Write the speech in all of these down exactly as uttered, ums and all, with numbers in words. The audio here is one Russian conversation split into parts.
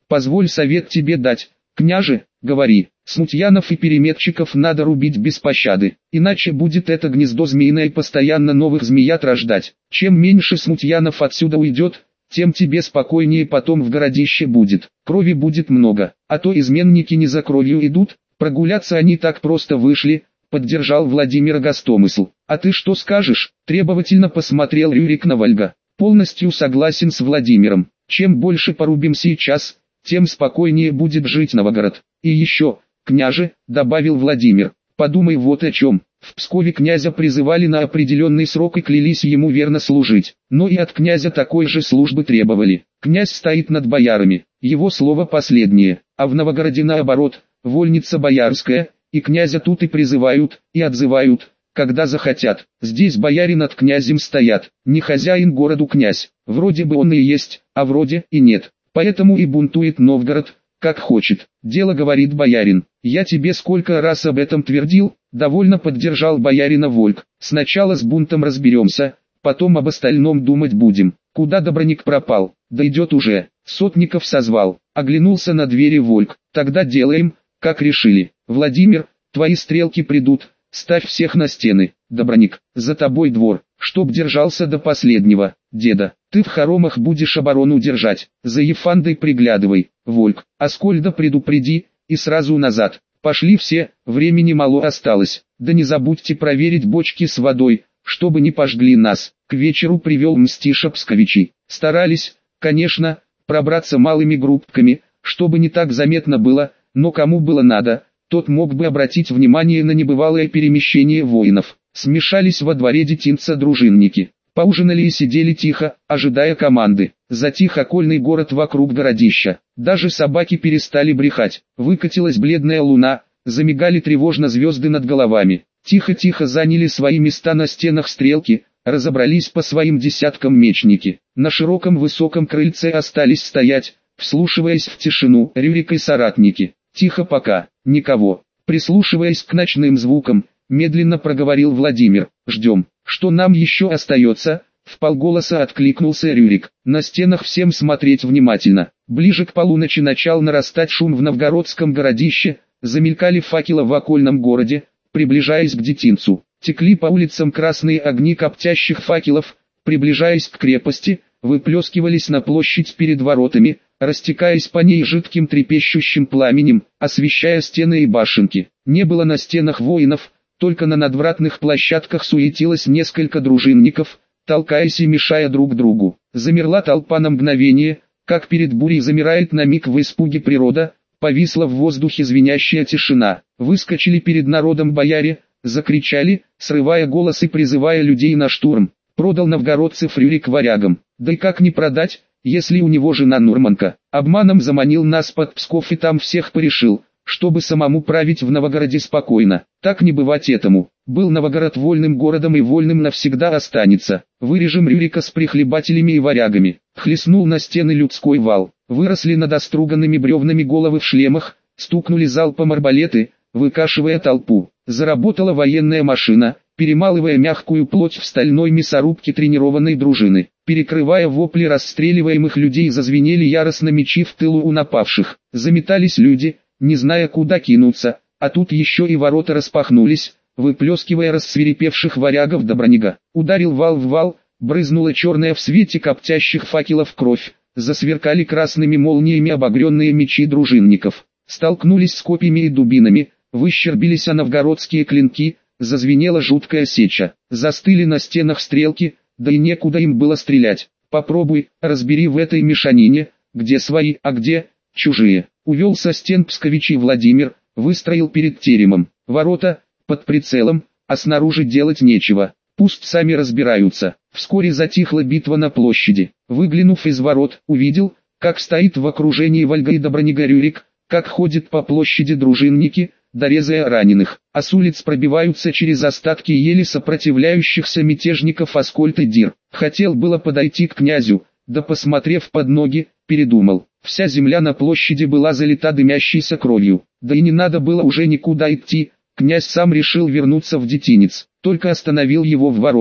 Позволь совет тебе дать, княже, говори, смутьянов и переметчиков надо рубить без пощады, иначе будет это гнездо змеиное постоянно новых змеят рождать. Чем меньше смутьянов отсюда уйдет, тем тебе спокойнее потом в городище будет, крови будет много, а то изменники не за кровью идут, прогуляться они так просто вышли, поддержал Владимира Гостомысл. А ты что скажешь? Требовательно посмотрел Рюрик на Вольга. Полностью согласен с Владимиром, чем больше порубим сейчас, тем спокойнее будет жить Новгород. И еще, княже, добавил Владимир, подумай вот о чем. В Пскове князя призывали на определенный срок и клялись ему верно служить, но и от князя такой же службы требовали. Князь стоит над боярами, его слово последнее, а в Новгороде наоборот, вольница боярская, и князя тут и призывают, и отзывают, когда захотят. Здесь бояре над князем стоят, не хозяин городу князь, вроде бы он и есть, а вроде и нет, поэтому и бунтует Новгород, как хочет. Дело, говорит боярин, я тебе сколько раз об этом твердил, довольно поддержал боярина Вольк. Сначала с бунтом разберемся, потом об остальном думать будем. Куда Доброник пропал? Да идет уже. Сотников созвал. Оглянулся на двери Вольк. Тогда делаем, как решили. Владимир, твои стрелки придут, ставь всех на стены. Доброник, за тобой двор, чтоб держался до последнего. Деда, ты в хоромах будешь оборону держать, за Ефандой приглядывай. Вольк, Аскольда предупреди, и сразу назад. Пошли все, времени мало осталось. Да не забудьте проверить бочки с водой, чтобы не пожгли нас. К вечеру привел Мстиша Псковичей. Старались, конечно, пробраться малыми группками, чтобы не так заметно было, но кому было надо, тот мог бы обратить внимание на небывалое перемещение воинов. Смешались во дворе детинца дружинники. Поужинали и сидели тихо, ожидая команды. Затих окольный город вокруг городища. Даже собаки перестали брехать. Выкатилась бледная луна, замигали тревожно звезды над головами. Тихо-тихо заняли свои места на стенах стрелки, разобрались по своим десяткам мечники. На широком высоком крыльце остались стоять, вслушиваясь в тишину, Рюрик и соратники. Тихо пока, никого. Прислушиваясь к ночным звукам, медленно проговорил Владимир. Ждем. Что нам еще остается? Вполголоса откликнулся Рюрик. На стенах всем смотреть внимательно. Ближе к полуночи начал нарастать шум в новгородском городище, замелькали факелы в окольном городе, приближаясь к детинцу. Текли по улицам красные огни коптящих факелов, приближаясь к крепости, выплескивались на площадь перед воротами, растекаясь по ней жидким трепещущим пламенем, освещая стены и башенки. Не было на стенах воинов, только на надвратных площадках суетилось несколько дружинников, толкаясь и мешая друг другу. Замерла толпа на мгновение, как перед бурей замирает на миг в испуге природа, повисла в воздухе звенящая тишина. Выскочили перед народом бояре, закричали, срывая голос и призывая людей на штурм. Продал новгородцев Рюрик варягам. Да и как не продать, если у него жена Нурманка. Обманом заманил нас под Псков и там всех порешил, чтобы самому править в Новгороде спокойно. Так не бывать этому. Был Новгород вольным городом и вольным навсегда останется. Вырежем Рюрика с прихлебателями и варягами. Хлестнул на стены людской вал. Выросли над оструганными бревнами головы в шлемах, стукнули залпом арбалеты, выкашивая толпу. Заработала военная машина, перемалывая мягкую плоть в стальной мясорубке тренированной дружины. Перекрывая вопли расстреливаемых людей, зазвенели яростно мечи в тылу у напавших. Заметались люди, не зная куда кинуться, а тут еще и ворота распахнулись, выплескивая рассвирепевших варягов Добронига. Ударил вал в вал, брызнула черная в свете коптящих факелов кровь, засверкали красными молниями обогренные мечи дружинников. Столкнулись с копьями и дубинами, выщербились о новгородские клинки, зазвенела жуткая сеча. Застыли на стенах стрелки, да и некуда им было стрелять. Попробуй, разбери в этой мешанине, где свои, а где чужие. Увел со стен псковичей Владимир, выстроил перед теремом. Ворота, под прицелом, а снаружи делать нечего. Пусть сами разбираются. Вскоре затихла битва на площади. Выглянув из ворот, увидел, как стоит в окружении Вольга и Добронига Рюрик, как ходят по площади дружинники, дорезая раненых, а с улиц пробиваются через остатки еле сопротивляющихся мятежников Аскольд и Дир. Хотел было подойти к князю, да посмотрев под ноги, передумал. Вся земля на площади была залита дымящейся кровью, да и не надо было уже никуда идти, князь сам решил вернуться в детинец, только остановил его в воротах.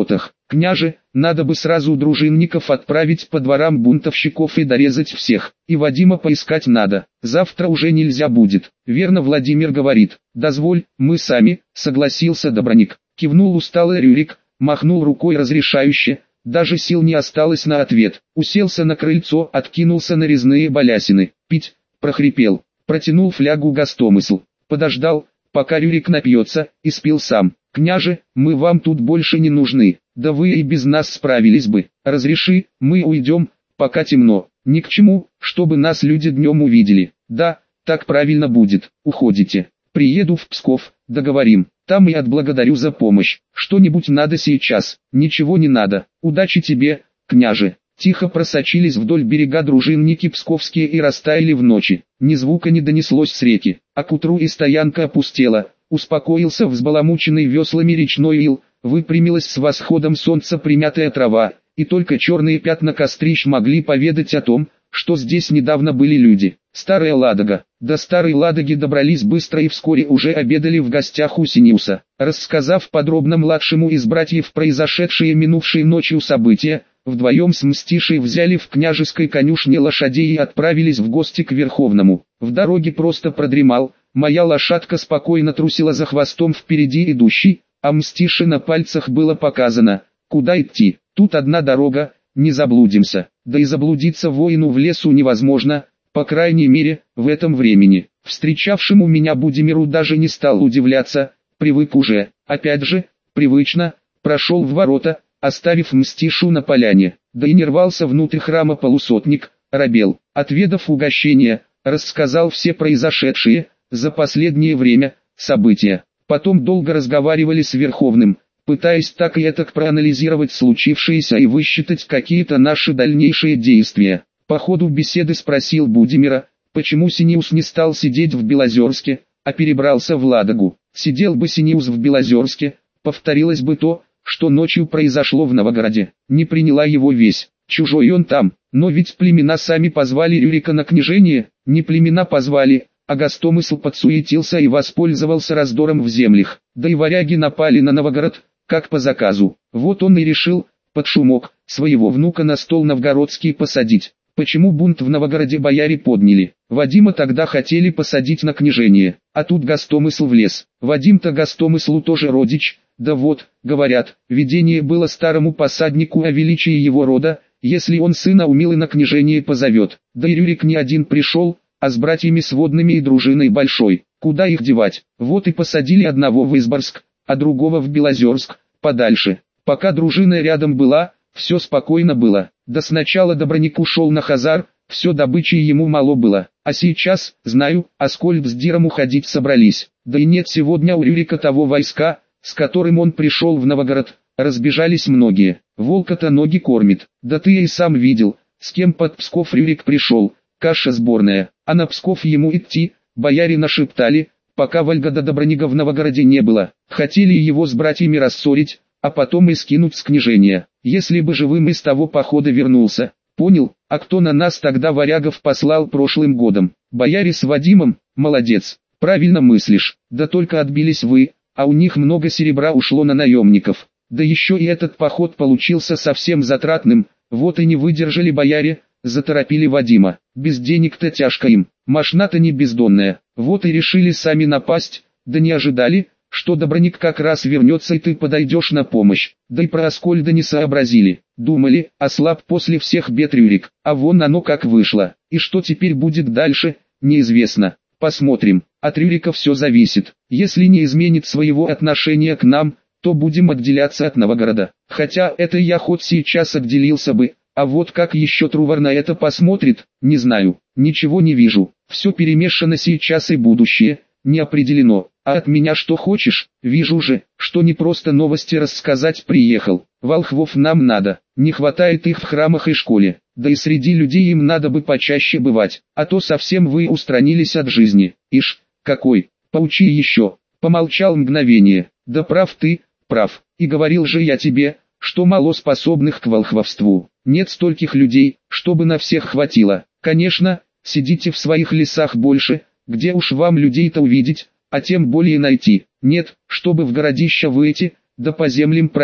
Княже, надо бы сразу дружинников отправить по дворам бунтовщиков и дорезать всех. И Вадима поискать надо, завтра уже нельзя будет. Верно Владимир говорит. Дозволь, мы сами, согласился Доброник. Кивнул усталый Рюрик, махнул рукой разрешающе. Даже сил не осталось на ответ. Уселся на крыльцо, откинулся на резные балясины. Пить, прохрипел. Протянул флягу Гостомысл. Подождал, пока Рюрик напьется, и спил сам. «Княже, мы вам тут больше не нужны, да вы и без нас справились бы. Разреши, мы уйдем, пока темно. Ни к чему, чтобы нас люди днем увидели. Да, так правильно будет, уходите. Приеду в Псков, договорим, там и отблагодарю за помощь. Что-нибудь надо сейчас?» «Ничего не надо, удачи тебе, княже». Тихо просочились вдоль берега дружинники псковские и растаяли в ночи. Ни звука не донеслось с реки, а к утру и стоянка опустела. Успокоился взбаламученный веслами речной ил, выпрямилась с восходом солнца примятая трава, и только черные пятна кострищ могли поведать о том, что здесь недавно были люди. Старая Ладога. До Старой Ладоги добрались быстро и вскоре уже обедали в гостях у Синеуса. Рассказав подробно младшему из братьев произошедшие минувшей ночью события, вдвоем с Мстишей взяли в княжеской конюшне лошадей и отправились в гости к Верховному. В дороге просто продремал. Моя лошадка спокойно трусила за хвостом впереди идущей, а Мстише на пальцах было показано, куда идти. Тут одна дорога, не заблудимся. Да и заблудиться воину в лесу невозможно, по крайней мере, в этом времени. Встречавшему меня Будимиру даже не стал удивляться, привык уже. Опять же, привычно, прошел в ворота, оставив Мстишу на поляне. Да и не рвался внутрь храма полусотник, робел. Отведав угощение, рассказал все произошедшие за последнее время события. Потом долго разговаривали с Верховным, пытаясь так и этак проанализировать случившееся и высчитать какие-то наши дальнейшие действия. По ходу беседы спросил Будимира, почему Синеус не стал сидеть в Белозерске, а перебрался в Ладогу. Сидел бы Синеус в Белозерске, повторилось бы то, что ночью произошло в Новгороде. Не приняла его весть, чужой он там, но ведь племена сами позвали Рюрика на княжение, не племена позвали, а Гостомысл подсуетился и воспользовался раздором в землях. Да и варяги напали на Новгород, как по заказу. Вот он и решил, под шумок, своего внука на стол новгородский посадить. Почему бунт в Новгороде бояре подняли? Вадима тогда хотели посадить на княжение, а тут Гостомысл влез. Вадим-то Гостомыслу тоже родич, да вот, говорят, видение было старому посаднику о величии его рода, если он сына умелый на княжение позовет. Да и Рюрик не один пришел, а с братьями сводными и дружиной большой. Куда их девать? Вот и посадили одного в Изборск, а другого в Белозерск, подальше. Пока дружина рядом была, все спокойно было. Да сначала Доброник ушел на Хазар, все добычи ему мало было. А сейчас, знаю, Аскольд с Диром уходить собрались. Да и нет сегодня у Рюрика того войска, с которым он пришел в Новгород. Разбежались многие. Волка-то ноги кормит. Да ты и сам видел, с кем под Псков Рюрик пришел. Каша сборная, а на Псков ему идти, бояре нашептали, пока Вольгода Доброника в Новгороде не было. Хотели его с братьями рассорить, а потом и скинуть с княжения. Если бы живым из того похода вернулся. Понял, а кто на нас тогда варягов послал прошлым годом? Бояре с Вадимом? Молодец, правильно мыслишь. Да только отбились вы, а у них много серебра ушло на наемников. Да еще и этот поход получился совсем затратным, вот и не выдержали бояре, заторопили Вадима. Без денег-то тяжко им, мошна-то не бездонная. Вот и решили сами напасть, да не ожидали, что Доброник как раз вернется и ты подойдешь на помощь. Да и про Аскольда не сообразили. Думали, ослаб после всех бед Рюрик, а вон оно как вышло. И что теперь будет дальше, неизвестно. Посмотрим. От Рюрика все зависит. Если не изменит своего отношения к нам, то будем отделяться от Новгорода. Хотя это я хоть сейчас отделился бы, а вот как еще Трувор на это посмотрит, не знаю. Ничего не вижу. Все перемешано сейчас и будущее, не определено. А от меня что хочешь? Вижу же, что не просто новости рассказать приехал. Волхвов нам надо, не хватает их в храмах и школе. Да и среди людей им надо бы почаще бывать, а то совсем вы устранились от жизни. Ишь, какой, поучи еще. Помолчал мгновение. Да прав ты, прав. И говорил же я тебе, что мало способных к волхвовству. Нет стольких людей, чтобы на всех хватило. Конечно, сидите в своих лесах больше, где уж вам людей-то увидеть, а тем более найти. Нет, чтобы в городища выйти, да по землям пройти,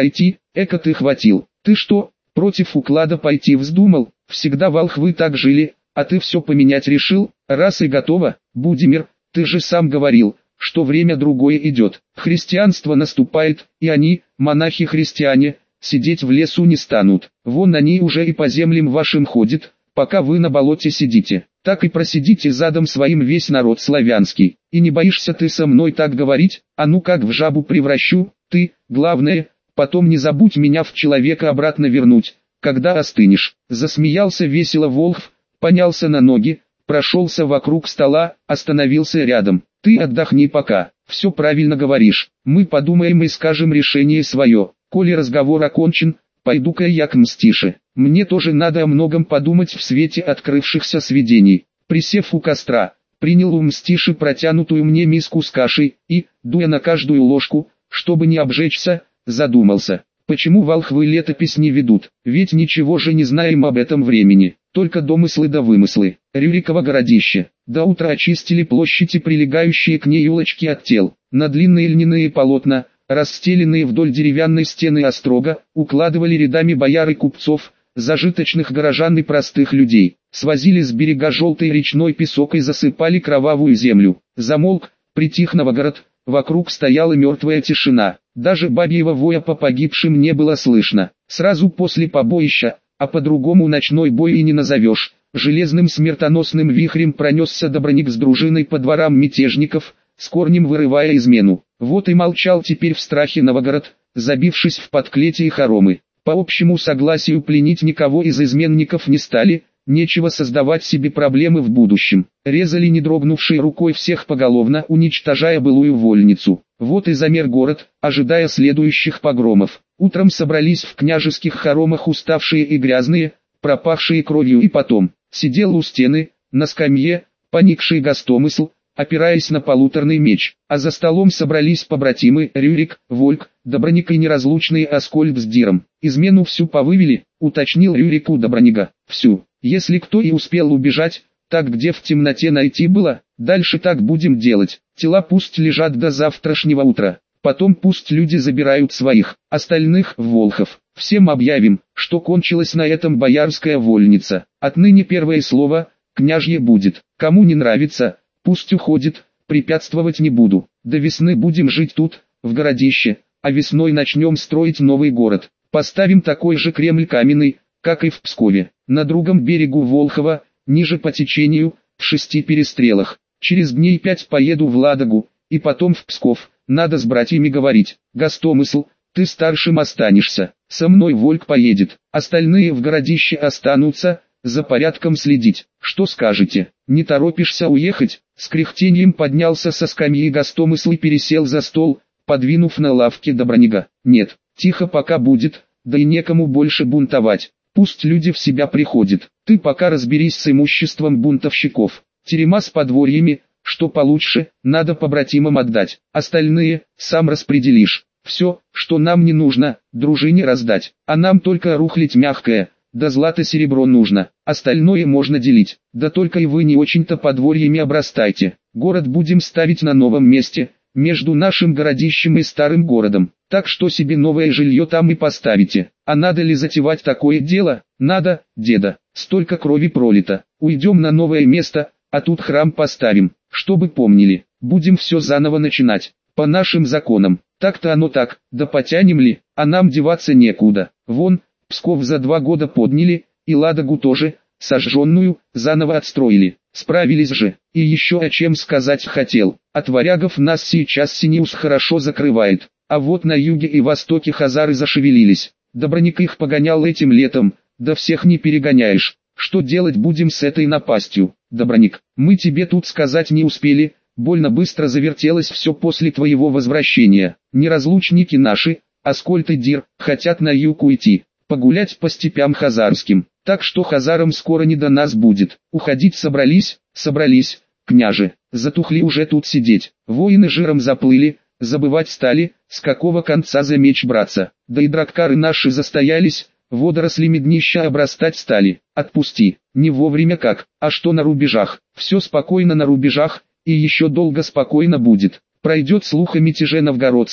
Эко ты хватил. Ты что, против уклада пойти вздумал? Всегда волхвы так жили, а ты все поменять решил? Раз и готово, Будимир, ты же сам говорил, что время другое идет. Христианство наступает, и они, монахи-христиане, сидеть в лесу не станут. Вон они уже и по землям вашим ходят, пока вы на болоте сидите. Так и просидите задом своим весь народ славянский. И не боишься ты со мной так говорить? А ну как в жабу превращу? Ты, главное, потом не забудь меня в человека обратно вернуть, когда остынешь. Засмеялся весело Волхв, поднялся на ноги, прошелся вокруг стола, остановился рядом. Ты отдохни пока, все правильно говоришь. Мы подумаем и скажем решение свое. Коли разговор окончен, пойду-ка я к Мстише. Мне тоже надо о многом подумать в свете открывшихся сведений. Присев у костра, принял у Мстиши протянутую мне миску с кашей и, дуя на каждую ложку, чтобы не обжечься, задумался. Почему волхвы летопись не ведут? Ведь ничего же не знаем об этом времени. Только домыслы да вымыслы. Рюриково городище. До утра очистили площади, прилегающие к ней улочки от тел. На длинные льняные полотна, расстеленные вдоль деревянной стены острога, укладывали рядами бояр и купцов, зажиточных горожан и простых людей. Свозили с берега желтый речной песок и засыпали кровавую землю. Замолк, притих Новгород, вокруг стояла мертвая тишина. Даже бабьего воя по погибшим не было слышно. Сразу после побоища, а по-другому ночной бой и не назовешь, железным смертоносным вихрем пронесся Доброник с дружиной по дворам мятежников, с корнем вырывая измену. Вот и молчал теперь в страхе Новгород, забившись в подклете и хоромы. По общему согласию пленить никого из изменников не стали, нечего создавать себе проблемы в будущем. Резали не дрогнувшей рукой всех поголовно, уничтожая былую вольницу. Вот и замер город, ожидая следующих погромов. Утром собрались в княжеских хоромах уставшие и грязные, пропахшие кровью, и потом сидел у стены, на скамье, поникший Гостомысл, опираясь на полуторный меч, а за столом собрались побратимы Рюрик, Вольк, Доброник и неразлучный Аскольд с Диром. Измену всю повывели, уточнил Рюрик у Доброника. Всю. Если кто и успел убежать, так где в темноте найти было, дальше так будем делать. Тела пусть лежат до завтрашнего утра. Потом пусть люди забирают своих, остальных в Волхов. Всем объявим, что кончилась на этом боярская вольница. Отныне первое слово «княжье» будет. Кому не нравится, пусть уходит, препятствовать не буду. До весны будем жить тут, в городище, а весной начнем строить новый город. Поставим такой же Кремль каменный, как и в Пскове, на другом берегу Волхова, ниже по течению, в шести перестрелах. Через дней пять поеду в Ладогу, и потом в Псков. Надо с братьями говорить. Гостомысл, ты старшим останешься, со мной Вольк поедет, остальные в городище останутся, за порядком следить. Что скажете? Не торопишься уехать? С кряхтением поднялся со скамьи Гостомысл и пересел за стол, подвинув на лавке Доброника. Нет, тихо пока будет, да и некому больше бунтовать. Пусть люди в себя приходят. Ты пока разберись с имуществом бунтовщиков. Терема с подворьями, что получше, надо побратимам отдать. Остальные, сам распределишь. Все, что нам не нужно, дружине раздать. А нам только рухлядь мягкое, да злато-серебро нужно. Остальное можно делить. Да только и вы не очень-то подворьями обрастайте. Город будем ставить на новом месте, между нашим городищем и старым городом. Так что себе новое жилье там и поставите. А надо ли затевать такое дело? Надо, деда. Столько крови пролито. Уйдем на новое место, а тут храм поставим, чтобы помнили. Будем все заново начинать. По нашим законам. Так-то оно так, да потянем ли, а нам деваться некуда. Вон, Псков за два года подняли, и Ладогу тоже, сожженную, заново отстроили. Справились же. И еще о чем сказать хотел. От варягов нас сейчас Синеус хорошо закрывает. А вот на юге и востоке хазары зашевелились. Доброник их погонял этим летом, да всех не перегоняешь. Что делать будем с этой напастью? Доброник, мы тебе тут сказать не успели, больно быстро завертелось все после твоего возвращения. Неразлучники наши, Аскольд и Дир, хотят на юг уйти, погулять по степям хазарским. Так что хазарам скоро не до нас будет. Уходить собрались, собрались, княже, затухли уже тут сидеть. Воины жиром заплыли, забывать стали, с какого конца за меч браться. Да и драккары наши застоялись, водорослями днища обрастать стали. Отпусти, не вовремя как, а что на рубежах? Все спокойно на рубежах, и еще долго спокойно будет. Пройдет слух о мятеже новгородском,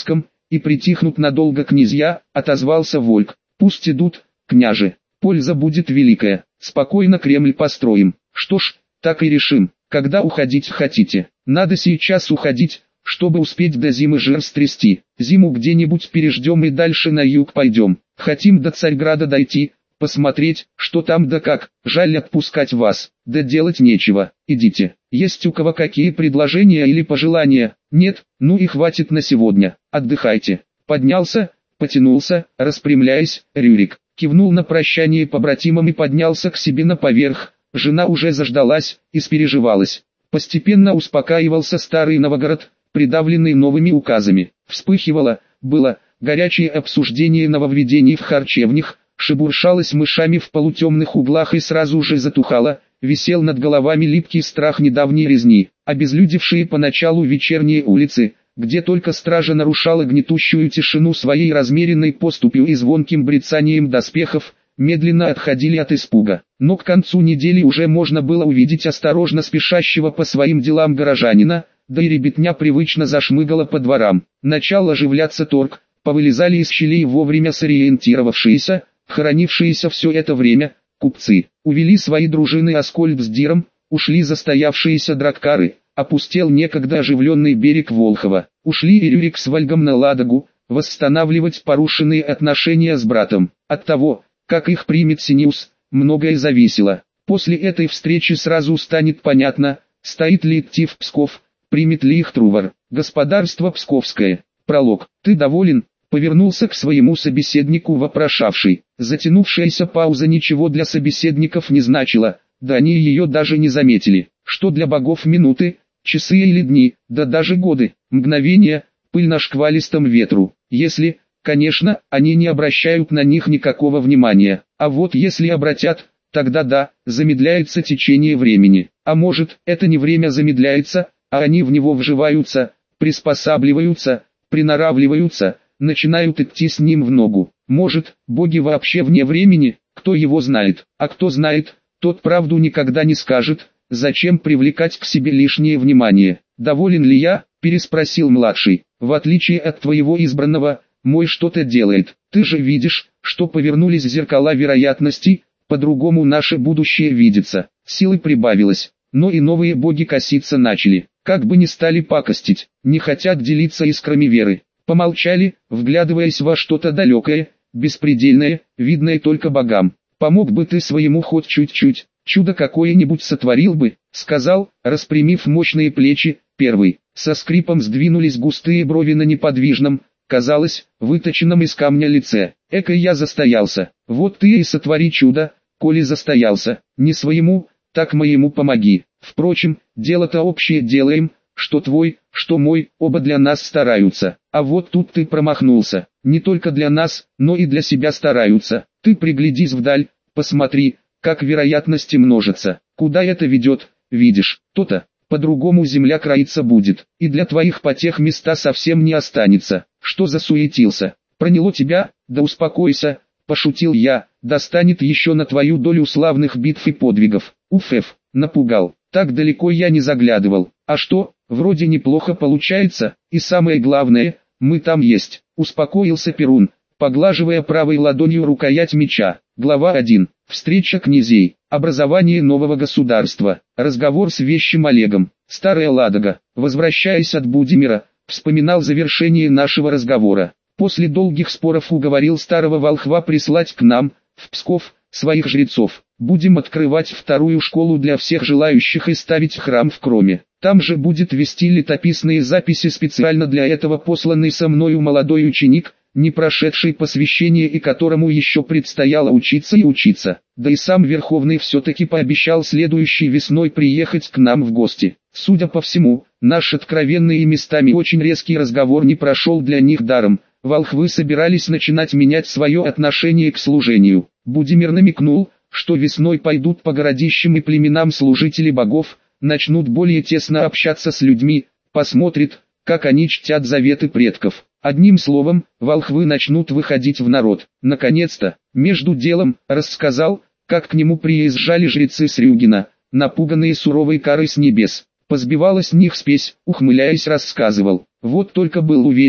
и притихнут надолго князья, отозвался Вольк. Пусть идут, княже, польза будет великая, спокойно Кремль построим. Что ж, так и решим. Когда уходить хотите? Надо сейчас уходить, чтобы успеть до зимы жир стрясти. Зиму где-нибудь переждем и дальше на юг пойдем. Хотим до Царьграда дойти, посмотреть, что там да как. Жаль отпускать вас, да делать нечего. Идите. Есть у кого какие предложения или пожелания? Нет? Ну и хватит на сегодня. Отдыхайте. Поднялся, потянулся, распрямляясь, Рюрик. Кивнул на прощание побратимам и поднялся к себе на поверх. Жена уже заждалась, испереживалась. Постепенно успокаивался старый Новгород, придавленный новыми указами. Вспыхивало, было, горячее обсуждение нововведений в харчевнях, шебуршалось мышами в полутемных углах и сразу же затухало, висел над головами липкий страх недавней резни. Обезлюдевшие поначалу вечерние улицы, где только стража нарушала гнетущую тишину своей размеренной поступью и звонким брецанием доспехов, медленно отходили от испуга. Но к концу недели уже можно было увидеть осторожно спешащего по своим делам горожанина, да и ребятня привычно зашмыгала по дворам. Начал оживляться торг, повылезали из щелей вовремя сориентировавшиеся, хоронившиеся все это время, купцы. Увели свои дружины Аскольд с Диром, ушли застоявшиеся драккары, опустел некогда оживленный берег Волхова. Ушли и Рюрик с Вальгом на Ладогу, восстанавливать порушенные отношения с братом. От того, как их примет Синеус, многое зависело. После этой встречи сразу станет понятно, стоит ли идти в Псков, примет ли их Трувор. Господарство Псковское. Пролог. Ты доволен? Повернулся к своему собеседнику вопрошавший. Затянувшаяся пауза ничего для собеседников не значила, да они ее даже не заметили. Что для богов минуты, часы или дни, да даже годы, мгновения, пыль на шквалистом ветру. Если, конечно, они не обращают на них никакого внимания. А вот если обратят, тогда да, замедляется течение времени. А может, это не время замедляется, а они в него вживаются, приспосабливаются, приноравливаются, начинают идти с ним в ногу. Может, боги вообще вне времени, кто его знает. А кто знает, тот правду никогда не скажет. Зачем привлекать к себе лишнее внимание? Доволен ли я? Переспросил младший. В отличие от твоего избранного, мой что-то делает. Ты же видишь, что повернулись зеркала вероятностей, по-другому наше будущее видится. Силы прибавилось, но и новые боги коситься начали. Как бы ни стали пакостить, не хотят делиться искрами веры. Помолчали, вглядываясь во что-то далекое, беспредельное, видное только богам. Помог бы ты своему хоть чуть-чуть, чудо какое-нибудь сотворил бы, сказал, распрямив мощные плечи, первый. Со скрипом сдвинулись густые брови на неподвижном, казалось, выточенном из камня лице. Эко я застоялся. Вот ты и сотвори чудо, коли застоялся. Не своему, так моему помоги. Впрочем, дело-то общее делаем, что твой, что мой, оба для нас стараются. А вот тут ты промахнулся. Не только для нас, но и для себя стараются. Ты приглядись вдаль, посмотри, как вероятности множатся. Куда это ведет, видишь, то-то. По-другому земля кроиться будет, и для твоих потех места совсем не останется. Что засуетился? Проняло тебя? Да успокойся, пошутил я, достанет еще на твою долю славных битв и подвигов. Уф-эф, напугал, так далеко я не заглядывал. А что, вроде неплохо получается, и самое главное, мы там есть. Успокоился Перун, поглаживая правой ладонью рукоять меча. Глава один. Встреча князей. Образование нового государства. Разговор с вещим Олегом. Старая Ладога. Возвращаясь от Будимира, вспоминал завершение нашего разговора. После долгих споров уговорил старого волхва прислать к нам, в Псков, своих жрецов. Будем открывать вторую школу для всех желающих и ставить храм в Кроме. Там же будет вести летописные записи специально для этого посланный со мною молодой ученик, не прошедший посвящение и которому еще предстояло учиться и учиться. Да и сам Верховный все-таки пообещал следующей весной приехать к нам в гости. Судя по всему, наш откровенный и местами очень резкий разговор не прошел для них даром. Волхвы собирались начинать менять свое отношение к служению. Будимир намекнул, что весной пойдут по городищам и племенам служители богов, начнут более тесно общаться с людьми, посмотрит, как они чтят заветы предков. Одним словом, волхвы начнут выходить в народ. Наконец-то, между делом, рассказал, как к нему приезжали жрецы с Рюгина, напуганные суровой карой с небес. Позбивала с них спесь, ухмыляясь рассказывал. Вот только был уверен,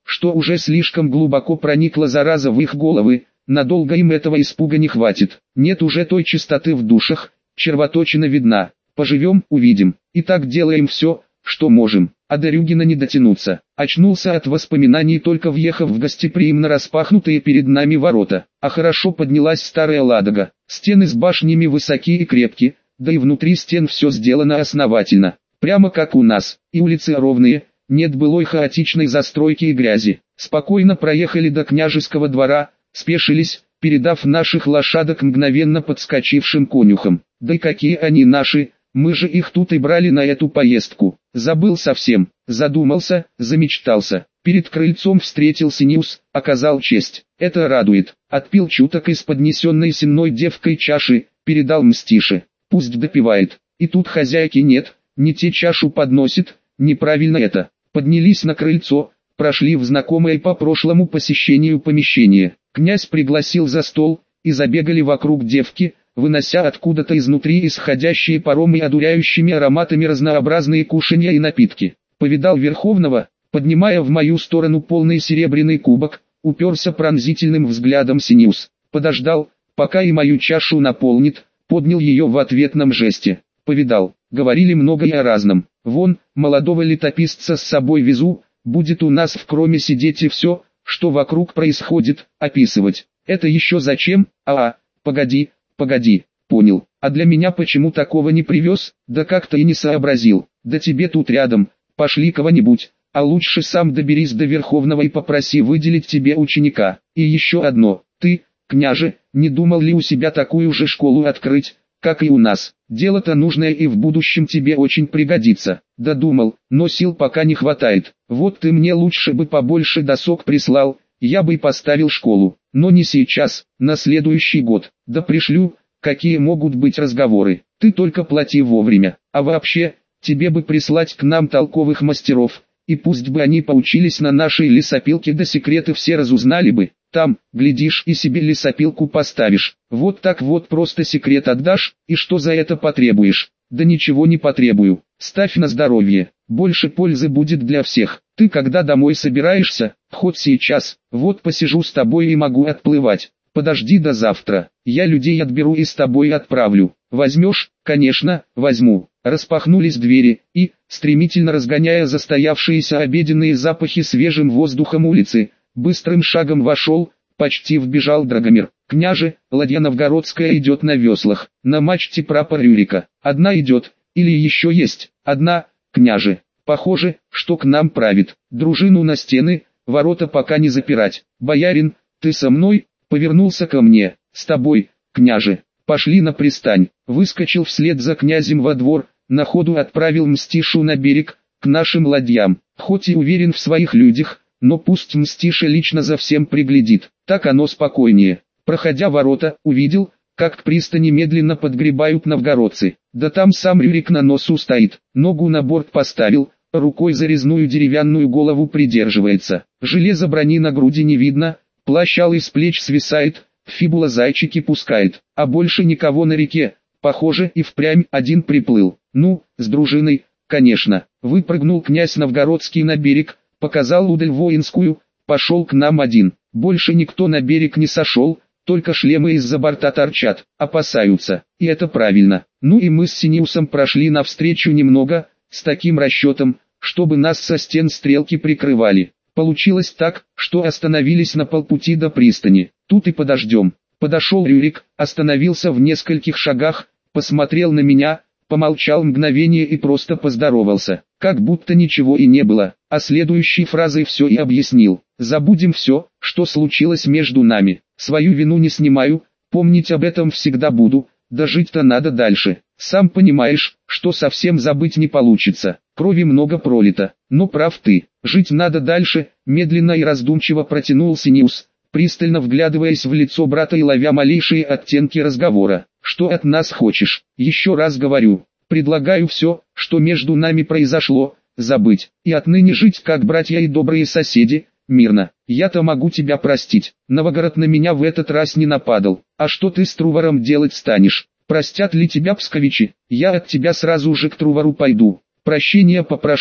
что уже слишком глубоко проникла зараза в их головы, надолго им этого испуга не хватит. Нет уже той чистоты в душах, червоточина видна. Поживем, увидим. И так делаем все, что можем. А до Рюгина не дотянуться. Очнулся от воспоминаний, только въехав в гостеприимно распахнутые перед нами ворота. А хорошо поднялась старая Ладога. Стены с башнями высокие и крепкие, да и внутри стен все сделано основательно. Прямо как у нас. И улицы ровные, нет былой хаотичной застройки и грязи. Спокойно проехали до княжеского двора, спешились, передав наших лошадок мгновенно подскочившим конюхам. Да и какие они наши, мы же их тут и брали на эту поездку. Забыл совсем, задумался, замечтался. Перед крыльцом встретил Синиус, оказал честь. Это радует. Отпил чуток из поднесенной сенной девкой чаши, передал Мстише. Пусть допивает. И тут хозяйки нет, не те чашу подносит, неправильно это. Поднялись на крыльцо, прошли в знакомое по прошлому посещению помещение. Князь пригласил за стол, и забегали вокруг девки, вынося откуда-то изнутри исходящие паром и одуряющими ароматами разнообразные кушанья и напитки. Повидал Верховного, поднимая в мою сторону полный серебряный кубок, уперся пронзительным взглядом Синиус. Подождал, пока и мою чашу наполнит, поднял ее в ответном жесте. Повидал, говорили много и о разном. Вон, молодого летописца с собой везу, будет у нас в Кроме сидеть и все, что вокруг происходит, описывать. Это еще зачем? А, -а погоди, погоди, понял. А для меня почему такого не привез? Да как-то и не сообразил. Да тебе тут рядом, пошли кого-нибудь, а лучше сам доберись до Верховного и попроси выделить тебе ученика. И еще одно, ты, княже, не думал ли у себя такую же школу открыть, как и у нас? Дело-то нужное и в будущем тебе очень пригодится. Да думал, но сил пока не хватает. Вот ты мне лучше бы побольше досок прислал, я бы и поставил школу. Но не сейчас, на следующий год. Да пришлю, какие могут быть разговоры. Ты только плати вовремя. А вообще, тебе бы прислать к нам толковых мастеров, и пусть бы они поучились на нашей лесопилке, да секреты все разузнали бы. Там, глядишь, и себе лесопилку поставишь. Вот так вот просто секрет отдашь, и что за это потребуешь? Да ничего не потребую. Ставь на здоровье. Больше пользы будет для всех. Ты когда домой собираешься? Хоть сейчас. Вот посижу с тобой и могу отплывать. Подожди до завтра. Я людей отберу и с тобой отправлю. Возьмешь? Конечно, возьму. Распахнулись двери, и, стремительно разгоняя застоявшиеся обеденные запахи свежим воздухом улицы, быстрым шагом вошел, почти вбежал Драгомир. Княже, ладья новгородская идет на веслах, на мачте прапор Рюрика. Одна идет, или еще есть, одна, княже. Похоже, что к нам правит. Дружину на стены, ворота пока не запирать. Боярин, ты со мной? Повернулся ко мне. С тобой, княже. Пошли на пристань. Выскочил вслед за князем во двор, на ходу отправил Мстишу на берег, к нашим ладьям. Хоть и уверен в своих людях, но пусть Мстиша лично за всем приглядит, так оно спокойнее. Проходя ворота, увидел, как к пристани медленно подгребают новгородцы. Да там сам Рюрик на носу стоит, ногу на борт поставил, рукой за резную деревянную голову придерживается. Железо брони на груди не видно, плащ алый с плеч свисает, фибула зайчики пускает, а больше никого на реке. Похоже, и впрямь один приплыл. Ну, с дружиной, конечно. Выпрыгнул князь новгородский на берег, показал удаль воинскую, пошел к нам один. Больше никто на берег не сошел, только шлемы из-за борта торчат, опасаются. И это правильно. Ну и мы с Синиусом прошли навстречу немного, с таким расчетом, чтобы нас со стен стрелки прикрывали. Получилось так, что остановились на полпути до пристани. Тут и подождем. Подошел Рюрик, остановился в нескольких шагах, посмотрел на меня, помолчал мгновение и просто поздоровался, как будто ничего и не было, а следующей фразой все и объяснил. Забудем все, что случилось между нами, свою вину не снимаю, помнить об этом всегда буду, да жить-то надо дальше. Сам понимаешь, что совсем забыть не получится, крови много пролито, но прав ты, жить надо дальше, медленно и раздумчиво протянул Синиус, пристально вглядываясь в лицо брата и ловя малейшие оттенки разговора. Что от нас хочешь? Еще раз говорю, предлагаю все, что между нами произошло, забыть, и отныне жить как братья и добрые соседи, мирно. Я-то могу тебя простить, Новгород на меня в этот раз не нападал, а что ты с Труваром делать станешь? Простят ли тебя псковичи? Я от тебя сразу же к Трувару пойду, прощения попрошу,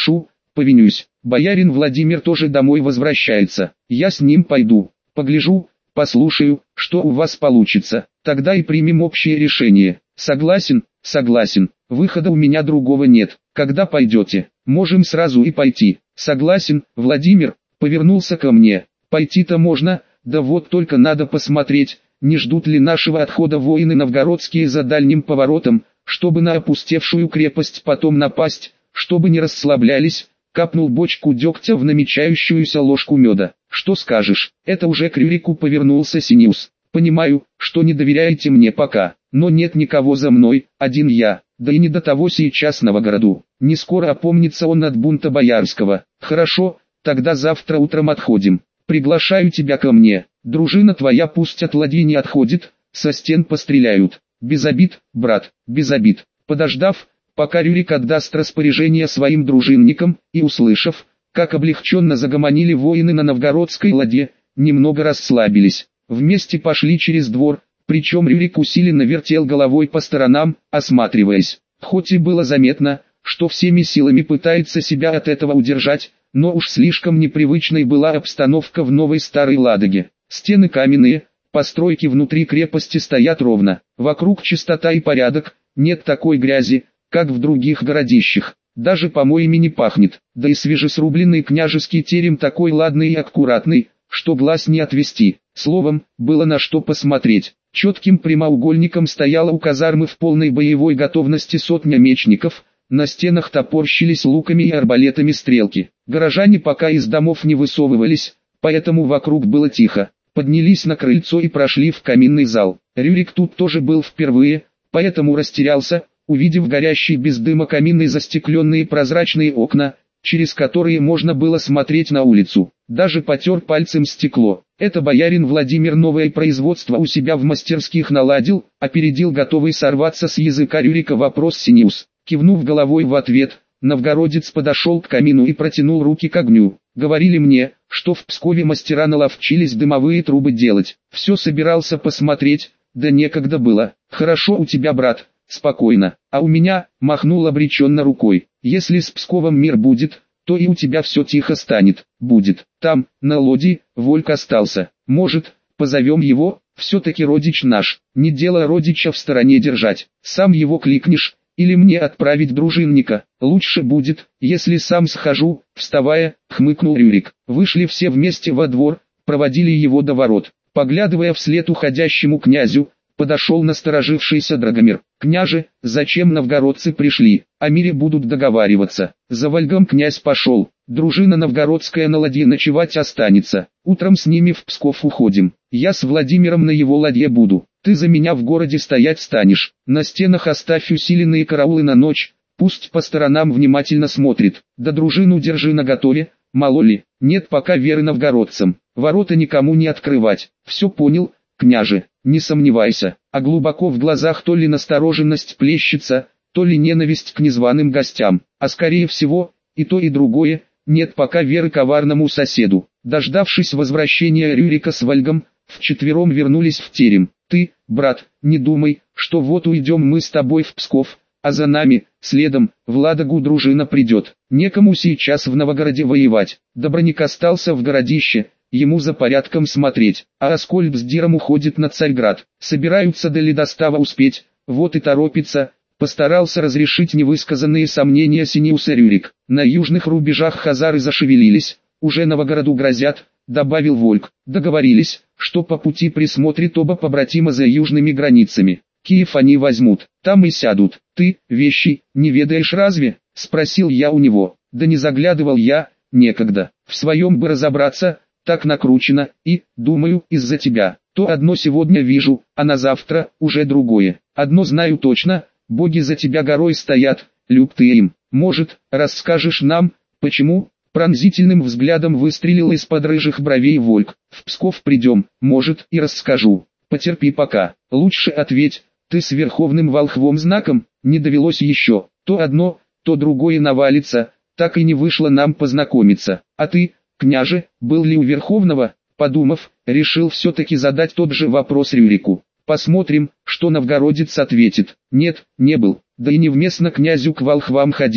повинюсь. Боярин Владимир тоже домой возвращается. Я с ним пойду, погляжу, послушаю, что у вас получится. Тогда и примем общее решение. Согласен? Согласен. Выхода у меня другого нет. Когда пойдете? Можем сразу и пойти. Согласен, Владимир, повернулся ко мне. Пойти-то можно, да вот только надо посмотреть, не ждут ли нашего отхода воины новгородские за дальним поворотом, чтобы на опустевшую крепость потом напасть, чтобы не расслаблялись. Капнул бочку дегтя в намечающуюся ложку меда. Что скажешь? Это уже к Рюрику повернулся Синеус. Понимаю, что не доверяете мне пока, но нет никого за мной, один я, да и не до того сейчас Новгороду. Не скоро опомнится он от бунта боярского. Хорошо, тогда завтра утром отходим. Приглашаю тебя ко мне. Дружина твоя пусть от ладьи не отходит, со стен постреляют. Без обид, брат, без обид. Подождав, пока Рюрик отдаст распоряжение своим дружинникам, и услышав, как облегченно загомонили воины на новгородской ладье, немного расслабились. Вместе пошли через двор, причем Рюрик усиленно вертел головой по сторонам, осматриваясь. Хоть и было заметно, что всеми силами пытается себя от этого удержать, но уж слишком непривычной была обстановка в новой старой Ладоге. Стены каменные, постройки внутри крепости стоят ровно, вокруг чистота и порядок, нет такой грязи, как в других городищах. Даже помоями не пахнет, да и свежесрубленный княжеский терем такой ладный и аккуратный, что глаз не отвести. Словом, было на что посмотреть. Четким прямоугольником стояла у казармы в полной боевой готовности сотня мечников, на стенах топорщились луками и арбалетами стрелки. Горожане пока из домов не высовывались, поэтому вокруг было тихо. Поднялись на крыльцо и прошли в каминный зал. Рюрик тут тоже был впервые, поэтому растерялся, увидев горящие без дыма каминные застекленные прозрачные окна, через которые можно было смотреть на улицу. Даже потер пальцем стекло. Это боярин Владимир новое производство у себя в мастерских наладил, опередил готовый сорваться с языка Рюрика вопрос Синеус. Кивнув головой в ответ, новгородец подошел к камину и протянул руки к огню. Говорили мне, что в Пскове мастера наловчились дымовые трубы делать. Все собирался посмотреть, да некогда было. Хорошо у тебя, брат, спокойно. А у меня, махнул обреченно рукой. Если с Псковом мир будет, то и у тебя все тихо станет. Будет. Там, на лоди, Вольк остался. Может, позовем его, все-таки родич наш. Не дело родича в стороне держать. Сам его кликнешь, или мне отправить дружинника. Лучше будет, если сам схожу, вставая, хмыкнул Рюрик. Вышли все вместе во двор, проводили его до ворот. Поглядывая вслед уходящему князю, подошел насторожившийся Драгомир. «Княже, зачем новгородцы пришли? О мире будут договариваться». За Вольгом князь пошел. Дружина новгородская на ладье ночевать останется. Утром с ними в Псков уходим. Я с Владимиром на его ладье буду. Ты за меня в городе стоять станешь. На стенах оставь усиленные караулы на ночь. Пусть по сторонам внимательно смотрит. Да дружину держи наготове. Мало ли, нет пока веры новгородцам. Ворота никому не открывать. Все понял, княже? Не сомневайся, а глубоко в глазах то ли настороженность плещется, то ли ненависть к незваным гостям, а скорее всего, и то и другое, нет пока веры коварному соседу. Дождавшись возвращения Рюрика с Вольгом, вчетвером вернулись в терем. Ты, брат, не думай, что вот уйдем мы с тобой в Псков, а за нами, следом, в Ладогу дружина придет. Некому сейчас в Новгороде воевать. Доброник остался в городище. Ему за порядком смотреть, а Аскольд с Диром уходит на Царьград. Собираются до ледостава успеть, вот и торопится. Постарался разрешить невысказанные сомнения Синеуса Рюрик. На южных рубежах хазары зашевелились, уже Новгороду грозят, добавил Вольк. Договорились, что по пути присмотрит оба побратима за южными границами. Киев они возьмут, там и сядут. Ты, вещи, не ведаешь разве? Спросил я у него. Да не заглядывал я, некогда. В своем бы разобраться. Так накручено, и, думаю, из-за тебя. То одно сегодня вижу, а на завтра, уже другое. Одно знаю точно, боги за тебя горой стоят, люб ты им. Может, расскажешь нам, почему? Пронзительным взглядом выстрелил из-под рыжих бровей Вольк. В Псков придем, может, и расскажу. Потерпи пока. Лучше ответь, ты с верховным волхвом знаком, не довелось еще. То одно, то другое навалится, так и не вышло нам познакомиться. А ты... «Княже, был ли у Верховного?» Подумав, решил все-таки задать тот же вопрос Рюрику. Посмотрим, что новгородец ответит. Нет, не был, да и невместно князю к волхвам ходить.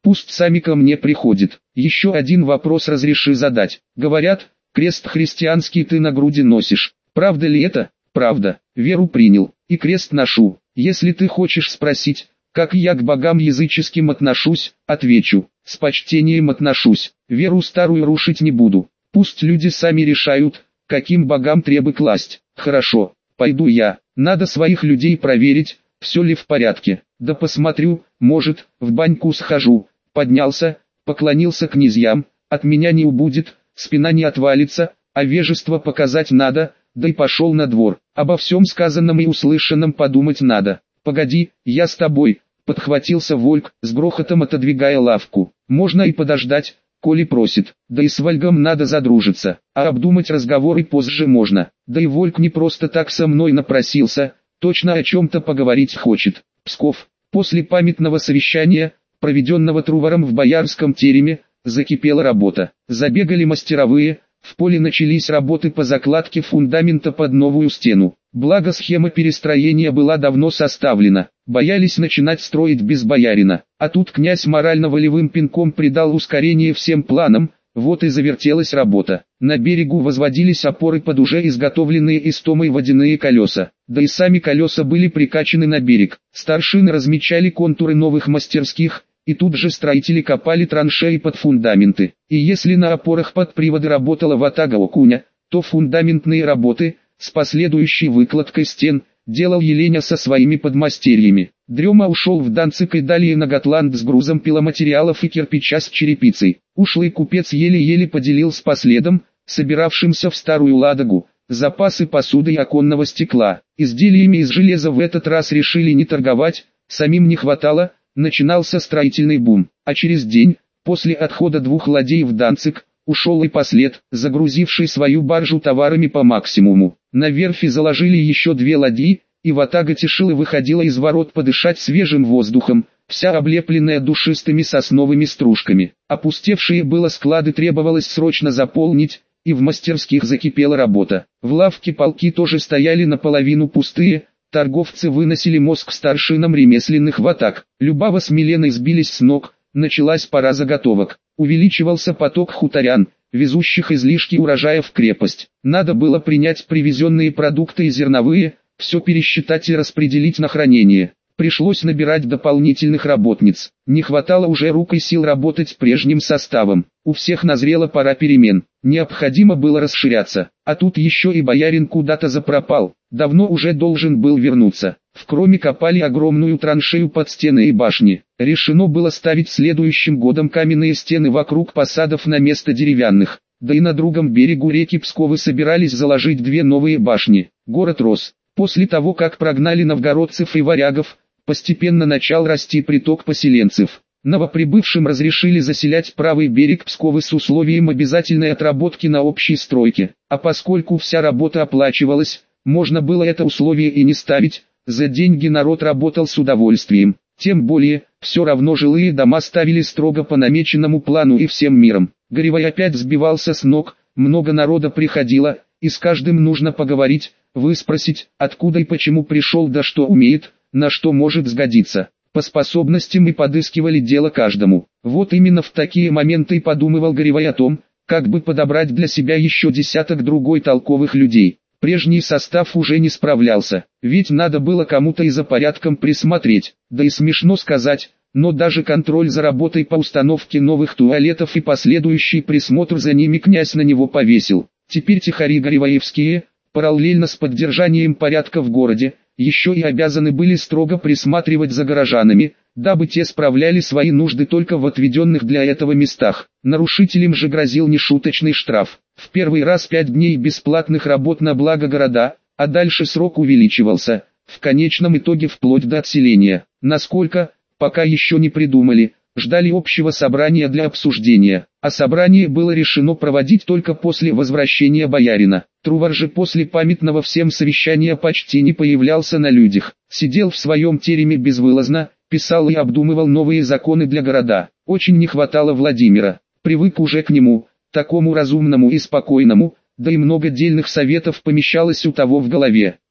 Пусть сами ко мне приходит. Еще один вопрос разреши задать. Говорят, крест христианский ты на груди носишь. Правда ли это? Правда. Веру принял, и крест ношу. Если ты хочешь спросить, как я к богам языческим отношусь, отвечу, с почтением отношусь. Веру старую рушить не буду. Пусть люди сами решают, каким богам требы класть. Хорошо, пойду я. Надо своих людей проверить, все ли в порядке. Да посмотрю, может, в баньку схожу. Поднялся, поклонился князьям, от меня не убудет, спина не отвалится, а вежество показать надо, да и пошел на двор. Обо всем сказанном и услышанном подумать надо. Погоди, я с тобой, подхватился Вольк, с грохотом отодвигая лавку. Можно и подождать, коли просит, да и с Вольгом надо задружиться, а обдумать разговоры позже можно. Да и Вольк не просто так со мной напросился, точно о чем-то поговорить хочет. Псков, после памятного совещания, проведенного Трувором в Боярском тереме, закипела работа. Забегали мастеровые, в поле начались работы по закладке фундамента под новую стену. Благо схема перестроения была давно составлена, боялись начинать строить без боярина. А тут князь морально-волевым пинком придал ускорение всем планам, вот и завертелась работа. На берегу возводились опоры под уже изготовленные истомой водяные колеса. Да и сами колеса были прикачаны на берег. Старшины размечали контуры новых мастерских, и тут же строители копали траншеи под фундаменты. И если на опорах под приводы работала ватага окуня, то фундаментные работы, с последующей выкладкой стен, делал Еленя со своими подмастерьями. Дрема ушел в Данциг и далее на Готланд с грузом пиломатериалов и кирпича с черепицей. Ушлый купец еле-еле поделил с последом, собиравшимся в Старую Ладогу, запасы посуды и оконного стекла. Изделиями из железа в этот раз решили не торговать, самим не хватало, начинался строительный бум. А через день, после отхода двух ладей в Данциг, ушел и послед, загрузивший свою баржу товарами по максимуму. На верфи заложили еще две ладьи, и ватага Тишилы выходила из ворот подышать свежим воздухом, вся облепленная душистыми сосновыми стружками. Опустевшие было склады требовалось срочно заполнить, и в мастерских закипела работа. В лавке полки тоже стояли наполовину пустые, торговцы выносили мозг старшинам ремесленных ватаг. Любава с Миленой сбились с ног, началась пора заготовок. Увеличивался поток хуторян, везущих излишки урожая в крепость. Надо было принять привезенные продукты и зерновые, все пересчитать и распределить на хранение. Пришлось набирать дополнительных работниц. Не хватало уже рук и сил работать прежним составом. У всех назрела пора перемен. Необходимо было расширяться. А тут еще и боярин куда-то запропал. Давно уже должен был вернуться. В Кроме копали огромную траншею под стены и башни. Решено было ставить следующим годом каменные стены вокруг посадов на место деревянных. Да и на другом берегу реки Псковы собирались заложить две новые башни. Город рос. После того, как прогнали новгородцев и варягов, постепенно начал расти приток поселенцев. Новоприбывшим разрешили заселять правый берег Псковы с условием обязательной отработки на общей стройке. А поскольку вся работа оплачивалась, можно было это условие и не ставить, за деньги народ работал с удовольствием. Тем более, все равно жилые дома ставили строго по намеченному плану и всем миром. Горевой опять сбивался с ног, много народа приходило, и с каждым нужно поговорить, выспросить, откуда и почему пришел, да что умеет, на что может сгодиться. По способностям и подыскивали дело каждому. Вот именно в такие моменты и подумывал Горевой о том, как бы подобрать для себя еще десяток другой толковых людей. Прежний состав уже не справлялся, ведь надо было кому-то и за порядком присмотреть, да и смешно сказать, но даже контроль за работой по установке новых туалетов и последующий присмотр за ними князь на него повесил. Теперь тихари гореваевские, параллельно с поддержанием порядка в городе, еще и обязаны были строго присматривать за горожанами, дабы те справляли свои нужды только в отведенных для этого местах. Нарушителям же грозил нешуточный штраф. В первый раз пять дней бесплатных работ на благо города, а дальше срок увеличивался, в конечном итоге вплоть до отселения. Насколько, пока еще не придумали, ждали общего собрания для обсуждения, а собрание было решено проводить только после возвращения боярина. Трувор же после памятного всем совещания почти не появлялся на людях, сидел в своем тереме безвылазно, писал и обдумывал новые законы для города. Очень не хватало Владимира, привык уже к нему, такому разумному и спокойному, да и много дельных советов помещалось у того в голове.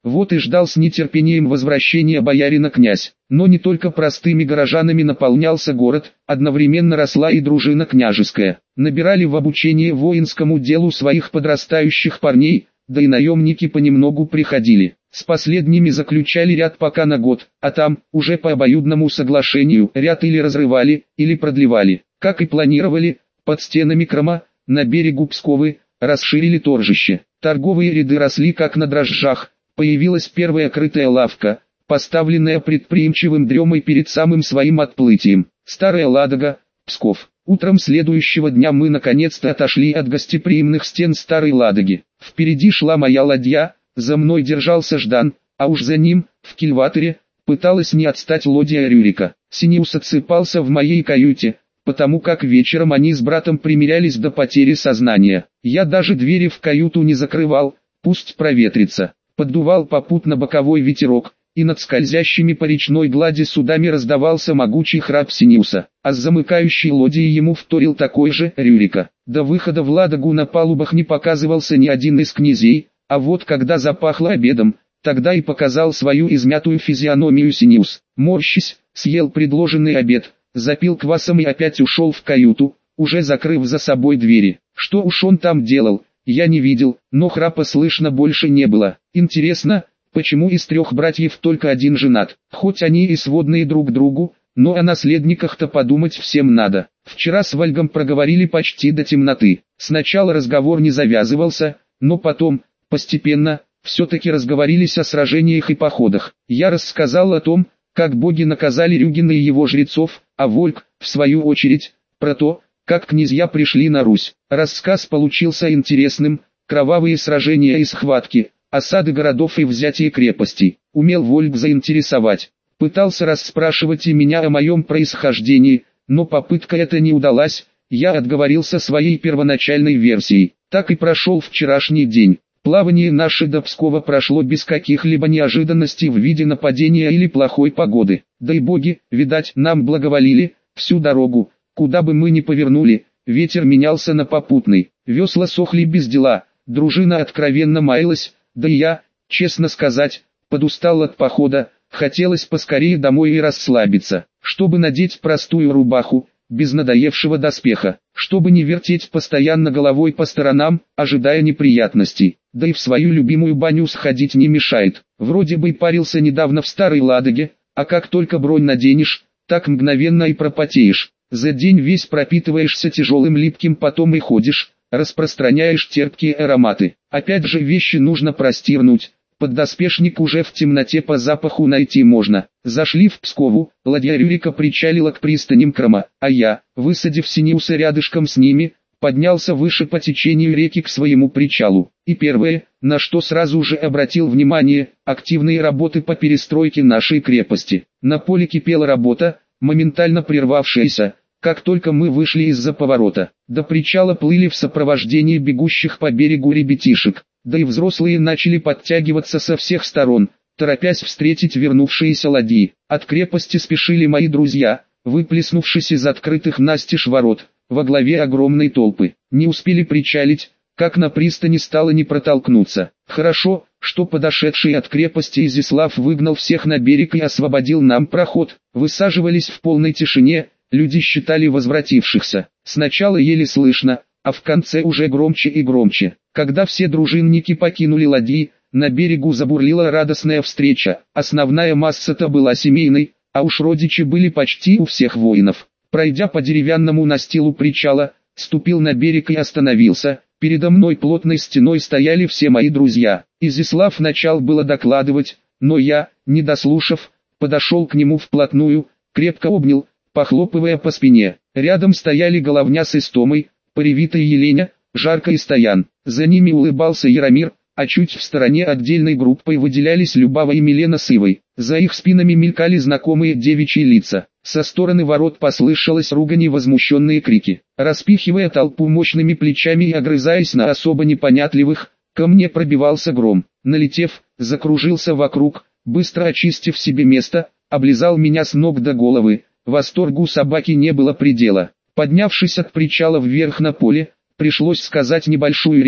Вот и ждал с нетерпением возвращения боярина князь. Но не только простыми горожанами наполнялся город, одновременно росла и дружина княжеская. Набирали в обучение воинскому делу своих подрастающих парней, да и наемники понемногу приходили. С последними заключали ряд пока на год, а там, уже по обоюдному соглашению, ряд или разрывали, или продлевали. Как и планировали, под стенами Крыма, на берегу Псковы, расширили торжище. Торговые ряды росли как на дрожжах, появилась первая крытая лавка, поставленная предприимчивым Дремой перед самым своим отплытием. Старая Ладога, Псков. Утром следующего дня мы наконец-то отошли от гостеприимных стен Старой Ладоги. Впереди шла моя ладья, за мной держался Ждан, а уж за ним, в кильваторе, пыталась не отстать лодья Рюрика. Синеус отсыпался в моей каюте, потому как вечером они с братом примирялись до потери сознания. Я даже двери в каюту не закрывал, пусть проветрится. Поддувал попутно боковой ветерок, и над скользящими по речной глади судами раздавался могучий храп Синеуса, а с замыкающей лодьей ему вторил такой же Рюрика. До выхода в Ладогу на палубах не показывался ни один из князей, а вот когда запахло обедом, тогда и показал свою измятую физиономию Синеус. Морщись, съел предложенный обед, запил квасом и опять ушел в каюту, уже закрыв за собой двери. Что уж он там делал, я не видел, но храпа слышно больше не было. Интересно, почему из трех братьев только один женат? Хоть они и сводные друг другу, но о наследниках-то подумать всем надо. Вчера с Вальгом проговорили почти до темноты. Сначала разговор не завязывался, но потом, постепенно, все-таки разговорились о сражениях и походах. Я рассказал о том, как боги наказали Рюгина и его жрецов, а Вольг, в свою очередь, про то, как князья пришли на Русь. Рассказ получился интересным, кровавые сражения и схватки, осады городов и взятие крепостей. Умел Вольг заинтересовать. Пытался расспрашивать и меня о моем происхождении, но попытка эта не удалась, я отговорился своей первоначальной версией. Так и прошел вчерашний день. Плавание наше до Пскова прошло без каких-либо неожиданностей в виде нападения или плохой погоды. Да и боги, видать, нам благоволили, всю дорогу, куда бы мы ни повернули, ветер менялся на попутный. Весла сохли без дела, дружина откровенно маялась, да и я, честно сказать, подустал от похода, хотелось поскорее домой и расслабиться, чтобы надеть простую рубаху, без надоевшего доспеха, чтобы не вертеть постоянно головой по сторонам, ожидая неприятностей, да и в свою любимую баню сходить не мешает. Вроде бы парился недавно в Старой Ладоге, а как только бронь наденешь, так мгновенно и пропотеешь. За день весь пропитываешься тяжелым липким потом и ходишь, распространяешь терпкие ароматы. Опять же вещи нужно простирнуть. Поддоспешник уже в темноте по запаху найти можно. Зашли в Пскову, ладья Рюрика причалила к пристаням Крыма, а я, высадив Синеуса рядышком с ними, поднялся выше по течению реки к своему причалу. И первое, на что сразу же обратил внимание, активные работы по перестройке нашей крепости. На поле кипела работа, моментально прервавшаяся, как только мы вышли из-за поворота. До причала плыли в сопровождении бегущих по берегу ребятишек. Да и взрослые начали подтягиваться со всех сторон, торопясь встретить вернувшиеся ладьи. От крепости спешили мои друзья, выплеснувшись из открытых настежь ворот, во главе огромной толпы. Не успели причалить, как на пристани стало не протолкнуться. Хорошо, что подошедший от крепости Изяслав выгнал всех на берег и освободил нам проход. Высаживались в полной тишине, люди считали возвратившихся. Сначала еле слышно, а в конце уже громче и громче. Когда все дружинники покинули ладьи, на берегу забурлила радостная встреча. Основная масса-то была семейной, а уж родичи были почти у всех воинов. Пройдя по деревянному настилу причала, ступил на берег и остановился. Передо мной плотной стеной стояли все мои друзья. Изяслав начал было докладывать, но я, не дослушав, подошел к нему вплотную, крепко обнял, похлопывая по спине. Рядом стояли Головня с Истомой, Поревитая Еленя, Жарко и Стоян. За ними улыбался Яромир, а чуть в стороне отдельной группой выделялись Любава и Милена с Ивой. За их спинами мелькали знакомые девичьи лица. Со стороны ворот послышалось ругань и возмущенные крики. Распихивая толпу мощными плечами и огрызаясь на особо непонятливых, ко мне пробивался гром. Налетев, закружился вокруг, быстро очистив себе место, облизал меня с ног до головы. Восторгу собаки не было предела. Поднявшись от причала вверх на поле, пришлось сказать небольшую речь,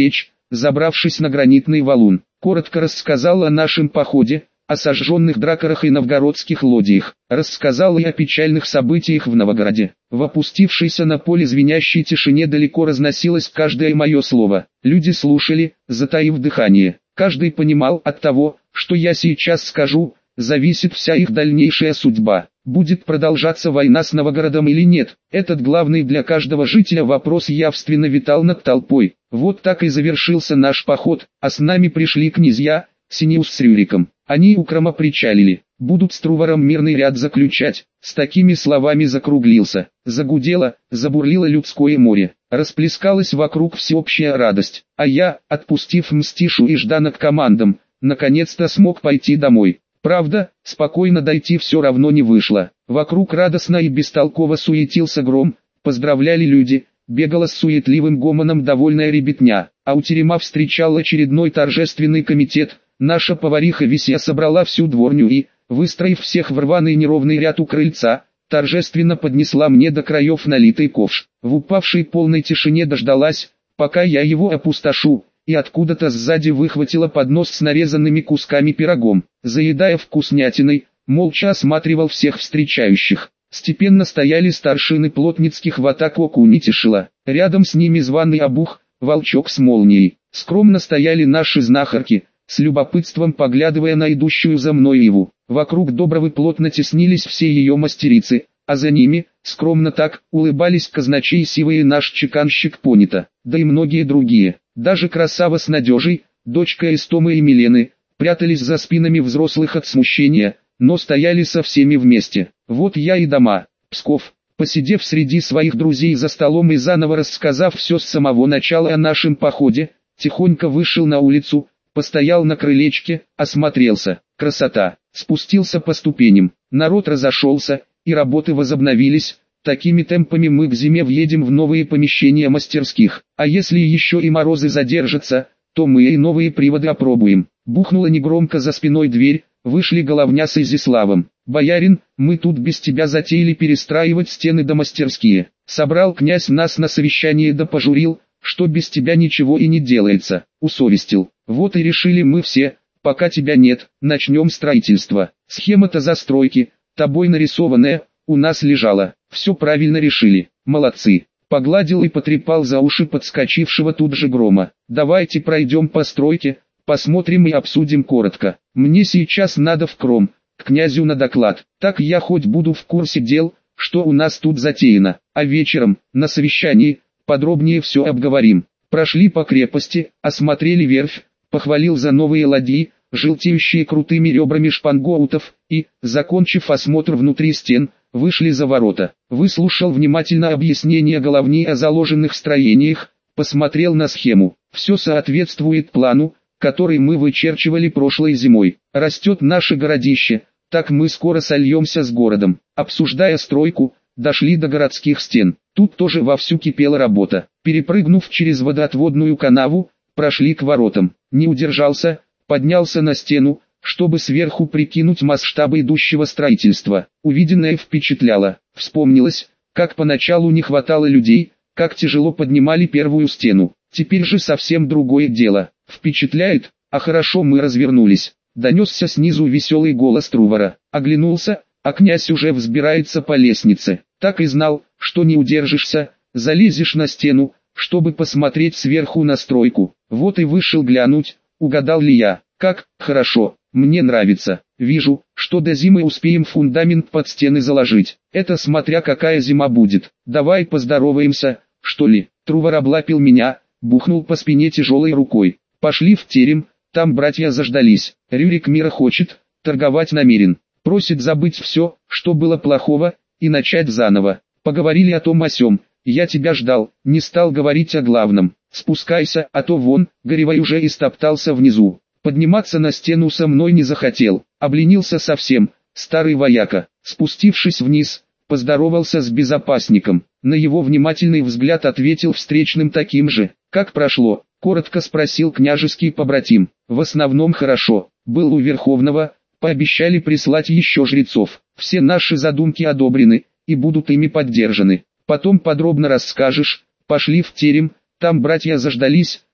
забравшись на гранитный валун. Коротко рассказал о нашем походе, о сожженных дракарах и новгородских лодиях. Рассказал и о печальных событиях в Новгороде. В опустившейся на поле звенящей тишине далеко разносилось каждое мое слово. Люди слушали, затаив дыхание. Каждый понимал, от того, что я сейчас скажу, зависит вся их дальнейшая судьба. Будет продолжаться война с Новгородом или нет, этот главный для каждого жителя вопрос явственно витал над толпой. Вот так и завершился наш поход, а с нами пришли князья, Синеус с Рюриком. Они у Крома причалили, будут с Трувором мирный ряд заключать. С такими словами закруглился, загудело, забурлило людское море. Расплескалась вокруг всеобщая радость, а я, отпустив Мстишу и Ждана к командам, наконец-то смог пойти домой. Правда, спокойно дойти все равно не вышло. Вокруг радостно и бестолково суетился Гром, поздравляли люди, бегала с суетливым гомоном довольная ребятня, а у терема встречал очередной торжественный комитет. Наша повариха Висья собрала всю дворню и, выстроив всех в рваный неровный ряд у крыльца, торжественно поднесла мне до краев налитый ковш. В упавшей полной тишине дождалась, пока я его опустошу, и откуда-то сзади выхватила поднос с нарезанными кусками пирогом. Заедая вкуснятиной, молча осматривал всех встречающих. Степенно стояли старшины плотницких ватаг Окунитишила. Рядом с ними званый обух, волчок с молнией. Скромно стояли наши знахарки, с любопытством поглядывая на идущую за мной Иву. Вокруг Добровы плотно теснились все ее мастерицы, а за ними, скромно так, улыбались казначей Сива и наш чеканщик Понита, да и многие другие. Даже красава с Надежей, дочка Истомы и Милены, прятались за спинами взрослых от смущения, но стояли со всеми вместе. Вот я и дома, Псков. Посидев среди своих друзей за столом и заново рассказав все с самого начала о нашем походе, тихонько вышел на улицу, постоял на крылечке, осмотрелся. Красота. Спустился по ступеням. Народ разошелся, и работы возобновились. Такими темпами мы к зиме въедем в новые помещения мастерских. А если еще и морозы задержатся, то мы и новые приводы опробуем. Бухнула негромко за спиной дверь, вышли Головня с Изяславом. «Боярин, мы тут без тебя затеяли перестраивать стены да мастерские. Собрал князь нас на совещание да пожурил, что без тебя ничего и не делается. Усовестил. Вот и решили мы все, пока тебя нет, начнем строительство. Схема-то застройки, тобой нарисованная, у нас лежала. Все правильно решили. Молодцы». Погладил и потрепал за уши подскочившего тут же Грома. «Давайте пройдем по стройке, посмотрим и обсудим коротко. Мне сейчас надо в Кром, к князю на доклад. Так я хоть буду в курсе дел, что у нас тут затеяно. А вечером, на совещании, подробнее все обговорим». Прошли по крепости, осмотрели верфь, похвалил за новые ладьи, желтеющие крутыми ребрами шпангоутов, и, закончив осмотр внутри стен, вышли за ворота. Выслушал внимательно объяснение Головни о заложенных строениях, посмотрел на схему. Все соответствует плану, который мы вычерчивали прошлой зимой. Растет наше городище, так мы скоро сольемся с городом. Обсуждая стройку, дошли до городских стен. Тут тоже вовсю кипела работа. Перепрыгнув через водоотводную канаву, прошли к воротам. Не удержался, поднялся на стену, чтобы сверху прикинуть масштабы идущего строительства. Увиденное впечатляло. Вспомнилось, как поначалу не хватало людей, как тяжело поднимали первую стену. Теперь же совсем другое дело. Впечатляет, а хорошо мы развернулись. Донесся снизу веселый голос Трувора. Оглянулся, а князь уже взбирается по лестнице. Так и знал, что не удержишься, залезешь на стену, чтобы посмотреть сверху на стройку. Вот и вышел глянуть, угадал ли я. Как, хорошо, мне нравится. Вижу, что до зимы успеем фундамент под стены заложить. Это смотря какая зима будет. Давай поздороваемся, что ли. Трувор облапил меня, бухнул по спине тяжелой рукой. Пошли в терем, там братья заждались. Рюрик мира хочет, торговать намерен. Просит забыть все, что было плохого, и начать заново. Поговорили о том о сём. Я тебя ждал, не стал говорить о главном. Спускайся, а то вон, Горевой уже истоптался внизу. Подниматься на стену со мной не захотел, обленился совсем, старый вояка. Спустившись вниз, поздоровался с безопасником. На его внимательный взгляд ответил встречным таким же. «Как прошло?» — коротко спросил княжеский побратим. «В основном хорошо. Был у Верховного, пообещали прислать еще жрецов. Все наши задумки одобрены, и будут ими поддержаны. Потом подробно расскажешь». Пошли в терем, там братья заждались,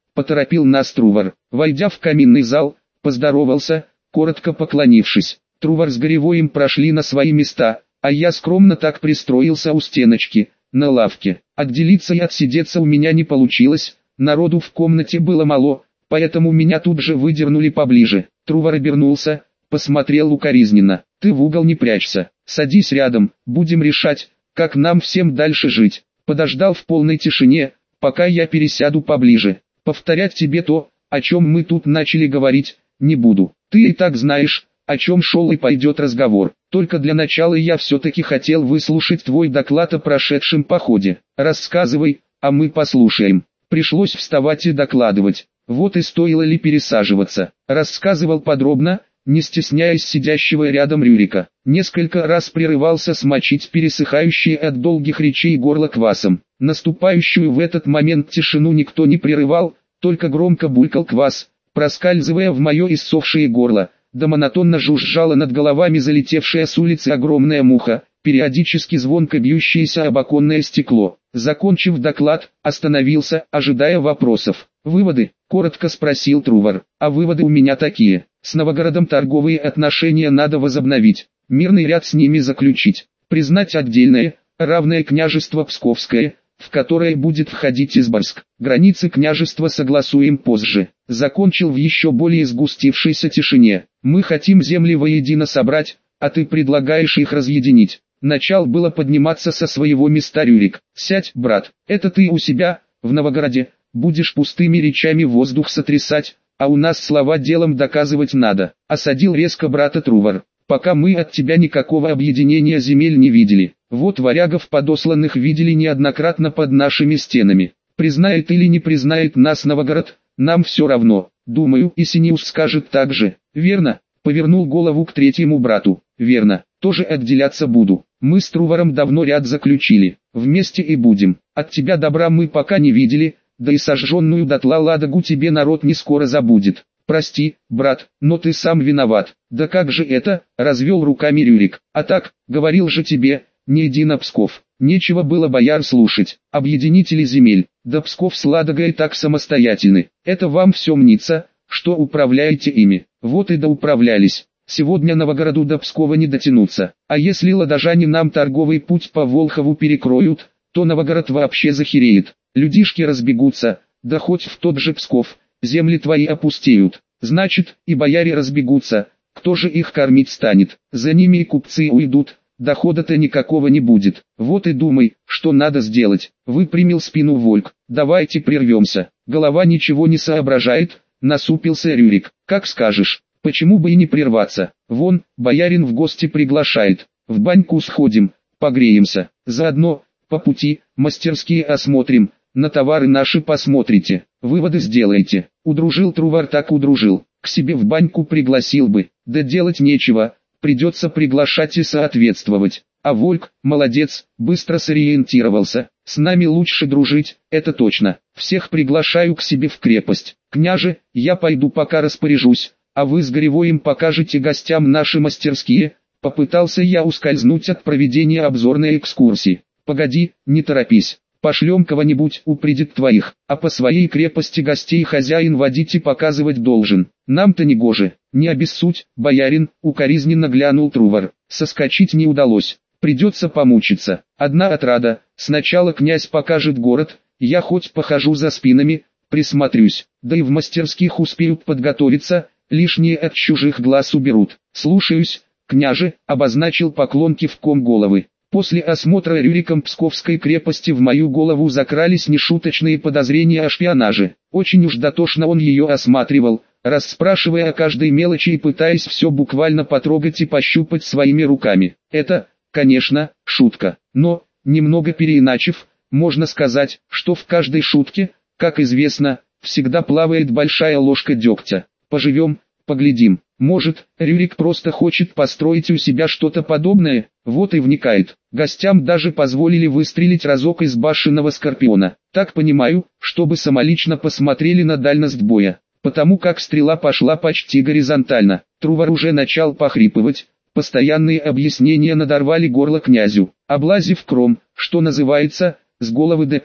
поторопил нас Трувор. Войдя в каминный зал, поздоровался, коротко поклонившись. Трувор с Горевоем прошли на свои места, а я скромно так пристроился у стеночки, на лавке. Отделиться и отсидеться у меня не получилось, народу в комнате было мало, поэтому меня тут же выдернули поближе. Трувор обернулся, посмотрел укоризненно. «Ты в угол не прячься, садись рядом, будем решать, как нам всем дальше жить». Подождал в полной тишине, пока я пересяду поближе. Повторять тебе то, о чем мы тут начали говорить, не буду. Ты и так знаешь, о чем шел и пойдет разговор. Только для начала я все-таки хотел выслушать твой доклад о прошедшем походе. Рассказывай, а мы послушаем. Пришлось вставать и докладывать. Вот и стоило ли пересаживаться. Рассказывал подробно, не стесняясь сидящего рядом Рюрика. Несколько раз прерывался смочить пересыхающее от долгих речей горло квасом. Наступающую в этот момент тишину никто не прерывал, только громко булькал квас, проскальзывая в мое иссохшее горло, да монотонно жужжала над головами залетевшая с улицы огромная муха, периодически звонко бьющееся об оконное стекло. Закончив доклад, остановился, ожидая вопросов. «Выводы?» – коротко спросил Трувор. «А выводы у меня такие. С Новгородом торговые отношения надо возобновить, мирный ряд с ними заключить, признать отдельное, равное княжество Псковское, в которое будет входить Изборск. Границы княжества согласуем позже». Закончил в еще более сгустившейся тишине. «Мы хотим земли воедино собрать, а ты предлагаешь их разъединить». Начал было подниматься со своего места Рюрик. «Сядь, брат, это ты у себя, в Новгороде, будешь пустыми речами воздух сотрясать, а у нас слова делом доказывать надо», — осадил резко брата Трувор. «Пока мы от тебя никакого объединения земель не видели. Вот варягов подосланных видели неоднократно под нашими стенами. Признает или не признает нас Новгород, нам все равно. Думаю, и Синеус скажет так же. Верно?» — повернул голову к третьему брату. «Верно, тоже отделяться буду. Мы с Трувором давно ряд заключили, вместе и будем. От тебя добра мы пока не видели, да и сожженную дотла Ладогу тебе народ не скоро забудет. Прости, брат, но ты сам виноват». «Да как же это?» — развел руками Рюрик. «А так, говорил же тебе, не иди на Псков. Нечего было бояр слушать. Объединители земель, да Псков с Ладогой так самостоятельны. Это вам все мнится, что управляете ими. Вот и доуправлялись. Сегодня Новгороду до Пскова не дотянуться. А если ладожане нам торговый путь по Волхову перекроют, то Новгород вообще захереет. Людишки разбегутся, да хоть в тот же Псков, земли твои опустеют. Значит, и бояре разбегутся, кто же их кормить станет? За ними и купцы уйдут, дохода-то никакого не будет. Вот и думай, что надо сделать». Выпрямил спину Вольк. «Давайте прервемся». Голова ничего не соображает, насупился Рюрик. «Как скажешь. Почему бы и не прерваться? Вон, боярин в гости приглашает. В баньку сходим, погреемся. Заодно, по пути, мастерские осмотрим, на товары наши посмотрите, выводы сделаете». Удружил Трувор так удружил. К себе в баньку пригласил бы, да делать нечего, придется приглашать и соответствовать. А Вольк, молодец, быстро сориентировался. «С нами лучше дружить, это точно. Всех приглашаю к себе в крепость. Княже, я пойду пока распоряжусь, а вы с Горевоем покажете гостям наши мастерские». Попытался я ускользнуть от проведения обзорной экскурсии. «Погоди, не торопись. Пошлем кого-нибудь, упредит твоих, а по своей крепости гостей хозяин водить и показывать должен. Нам-то не гоже». «Не обессудь, боярин», — укоризненно глянул Трувор. «Соскочить не удалось. Придется помучиться. Одна отрада. Сначала князь покажет город, я хоть похожу за спинами, присмотрюсь, да и в мастерских успеют подготовиться, лишние от чужих глаз уберут». «Слушаюсь, княже», — обозначил поклон кивком головы. После осмотра Рюриком Псковской крепости в мою голову закрались нешуточные подозрения о шпионаже. Очень уж дотошно он ее осматривал, расспрашивая о каждой мелочи и пытаясь все буквально потрогать и пощупать своими руками. Это, конечно, шутка, но, немного переиначив, можно сказать, что в каждой шутке, как известно, всегда плавает большая ложка дегтя. Поживем, поглядим. Может, Рюрик просто хочет построить у себя что-то подобное, вот и вникает. Гостям даже позволили выстрелить разок из башенного скорпиона. Так понимаю, чтобы самолично посмотрели на дальность боя. Потому как стрела пошла почти горизонтально. Трувор уже начал похрипывать. Постоянные объяснения надорвали горло князю. Облазив кром, что называется, с головы до пят,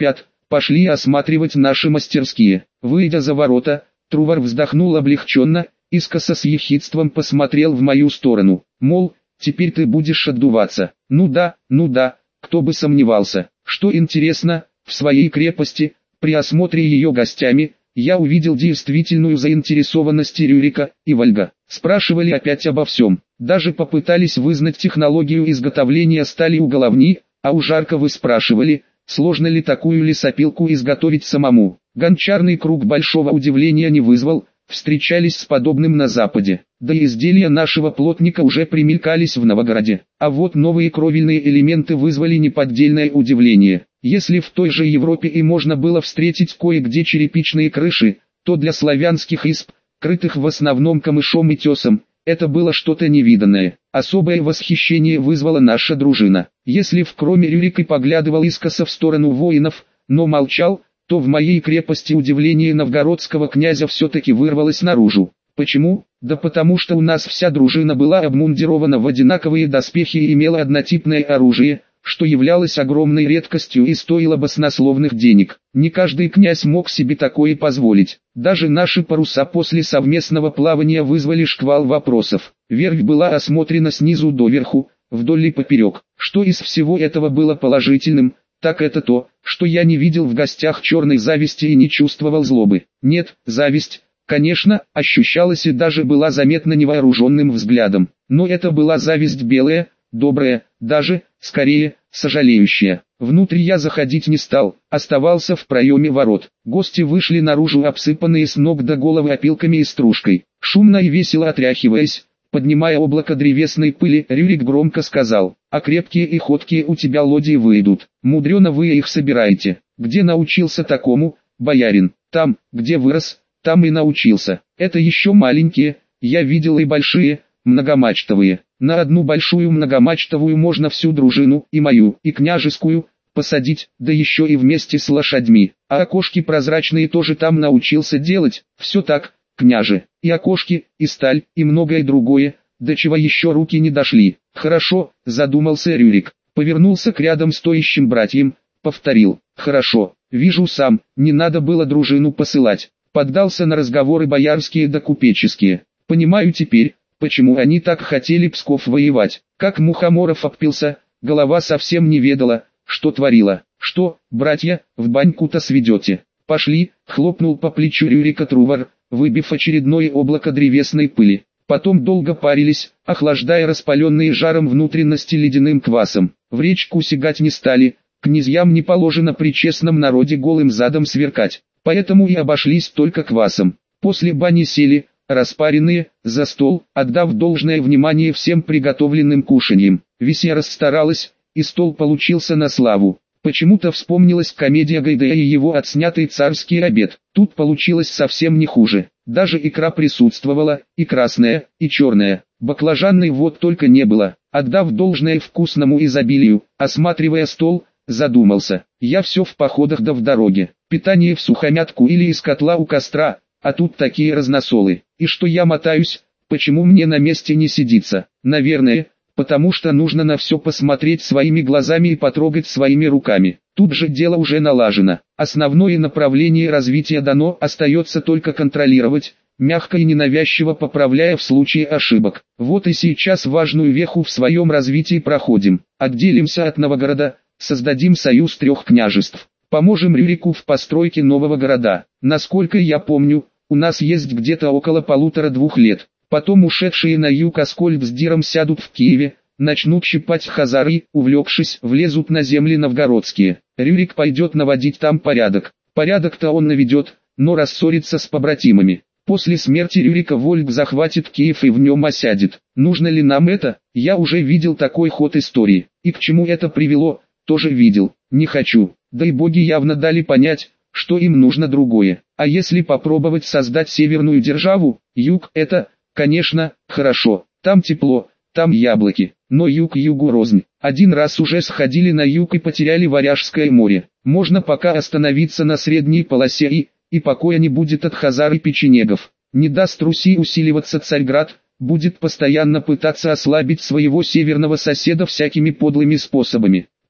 Пошли осматривать наши мастерские. Выйдя за ворота, Трувор вздохнул облегченно, искоса с ехидством посмотрел в мою сторону. Мол, теперь ты будешь отдуваться. Ну да, ну да, кто бы сомневался. Что интересно, в своей крепости, при осмотре ее гостями, я увидел действительную заинтересованность Рюрика и Вольга. Спрашивали опять обо всем. Даже попытались вызнать технологию изготовления стали у Головни, а у Жарковы спрашивали, сложно ли такую лесопилку изготовить самому. Гончарный круг большого удивления не вызвал, встречались с подобным на Западе. Да и изделия нашего плотника уже примелькались в Новгороде. А вот новые кровельные элементы вызвали неподдельное удивление. Если в той же Европе и можно было встретить кое-где черепичные крыши, то для славянских изб, крытых в основном камышом и тесом, это было что-то невиданное. Особое восхищение вызвала наша дружина. Если в кроме Рюрик и поглядывал искоса в сторону воинов, но молчал, то в моей крепости удивление новгородского князя все-таки вырвалось наружу. Почему? Да потому что у нас вся дружина была обмундирована в одинаковые доспехи и имела однотипное оружие, что являлось огромной редкостью и стоило баснословных денег. Не каждый князь мог себе такое позволить. Даже наши паруса после совместного плавания вызвали шквал вопросов. Верфь была осмотрена снизу доверху, вдоль и поперек. Что из всего этого было положительным, так это то, что я не видел в гостях черной зависти и не чувствовал злобы. Нет, зависть, конечно, ощущалась и даже была заметна невооруженным взглядом. Но это была зависть белая, добрая, даже, скорее, сожалеющая. Внутрь я заходить не стал, оставался в проеме ворот. Гости вышли наружу, обсыпанные с ног до головы опилками и стружкой. Шумно и весело отряхиваясь, поднимая облако древесной пыли, Рюрик громко сказал: «А крепкие и ходкие у тебя лодии выйдут. Мудрено вы их собираете. Где научился такому, боярин? Там, где вырос, там и научился. Это еще маленькие, я видел и большие, многомачтовые. На одну большую многомачтовую можно всю дружину, и мою, и княжескую, посадить, да еще и вместе с лошадьми. А окошки прозрачные тоже там научился делать. Все так, княже, и окошки, и сталь, и многое другое, до чего еще руки не дошли». «Хорошо», задумался Рюрик, повернулся к рядом стоящим братьям, повторил: «Хорошо, вижу сам, не надо было дружину посылать». Поддался на разговоры боярские да купеческие. «Понимаю теперь, почему они так хотели Псков воевать. Как Мухоморов обпился, голова совсем не ведала, что творила. Что, братья, в баньку-то сведете? Пошли», хлопнул по плечу Рюрика Трувор, выбив очередное облако древесной пыли. Потом долго парились, охлаждая распаленные жаром внутренности ледяным квасом. В речку сигать не стали, князьям не положено при честном народе голым задом сверкать, поэтому и обошлись только квасом. После бани сели, распаренные, за стол, отдав должное внимание всем приготовленным кушаньям. Весья расстаралась, и стол получился на славу. Почему-то вспомнилась комедия Гайдая и его отснятый царский обед. Тут получилось совсем не хуже. Даже икра присутствовала, и красная, и черная. Баклажанной вот только не было. Отдав должное вкусному изобилию, осматривая стол, задумался. Я все в походах да в дороге. Питание в сухомятку или из котла у костра, а тут такие разносолы. И что я мотаюсь, почему мне на месте не сидится? Наверное, потому что нужно на все посмотреть своими глазами и потрогать своими руками. Тут же дело уже налажено. Основное направление развития дано, остается только контролировать, мягко и ненавязчиво поправляя в случае ошибок. Вот и сейчас важную веху в своем развитии проходим. Отделимся от Новгорода, создадим союз трех княжеств. Поможем Рюрику в постройке нового города. Насколько я помню, у нас есть где-то около полутора-двух лет. Потом ушедшие на юг Аскольд с Диром сядут в Киеве, начнут щипать хазары, увлекшись, влезут на земли новгородские. Рюрик пойдет наводить там порядок. Порядок-то он наведет, но рассорится с побратимами. После смерти Рюрика Вольг захватит Киев и в нем осядет. Нужно ли нам это? Я уже видел такой ход истории. И к чему это привело, тоже видел. Не хочу. Да и боги явно дали понять, что им нужно другое. А если попробовать создать северную державу, юг это, конечно, хорошо. Там тепло, там яблоки. Но юг югу рознь. Один раз уже сходили на юг и потеряли Варяжское море. Можно пока остановиться на средней полосе и, и покоя не будет от хазар и печенегов. Не даст Руси усиливаться Царьград, будет постоянно пытаться ослабить своего северного соседа всякими подлыми способами.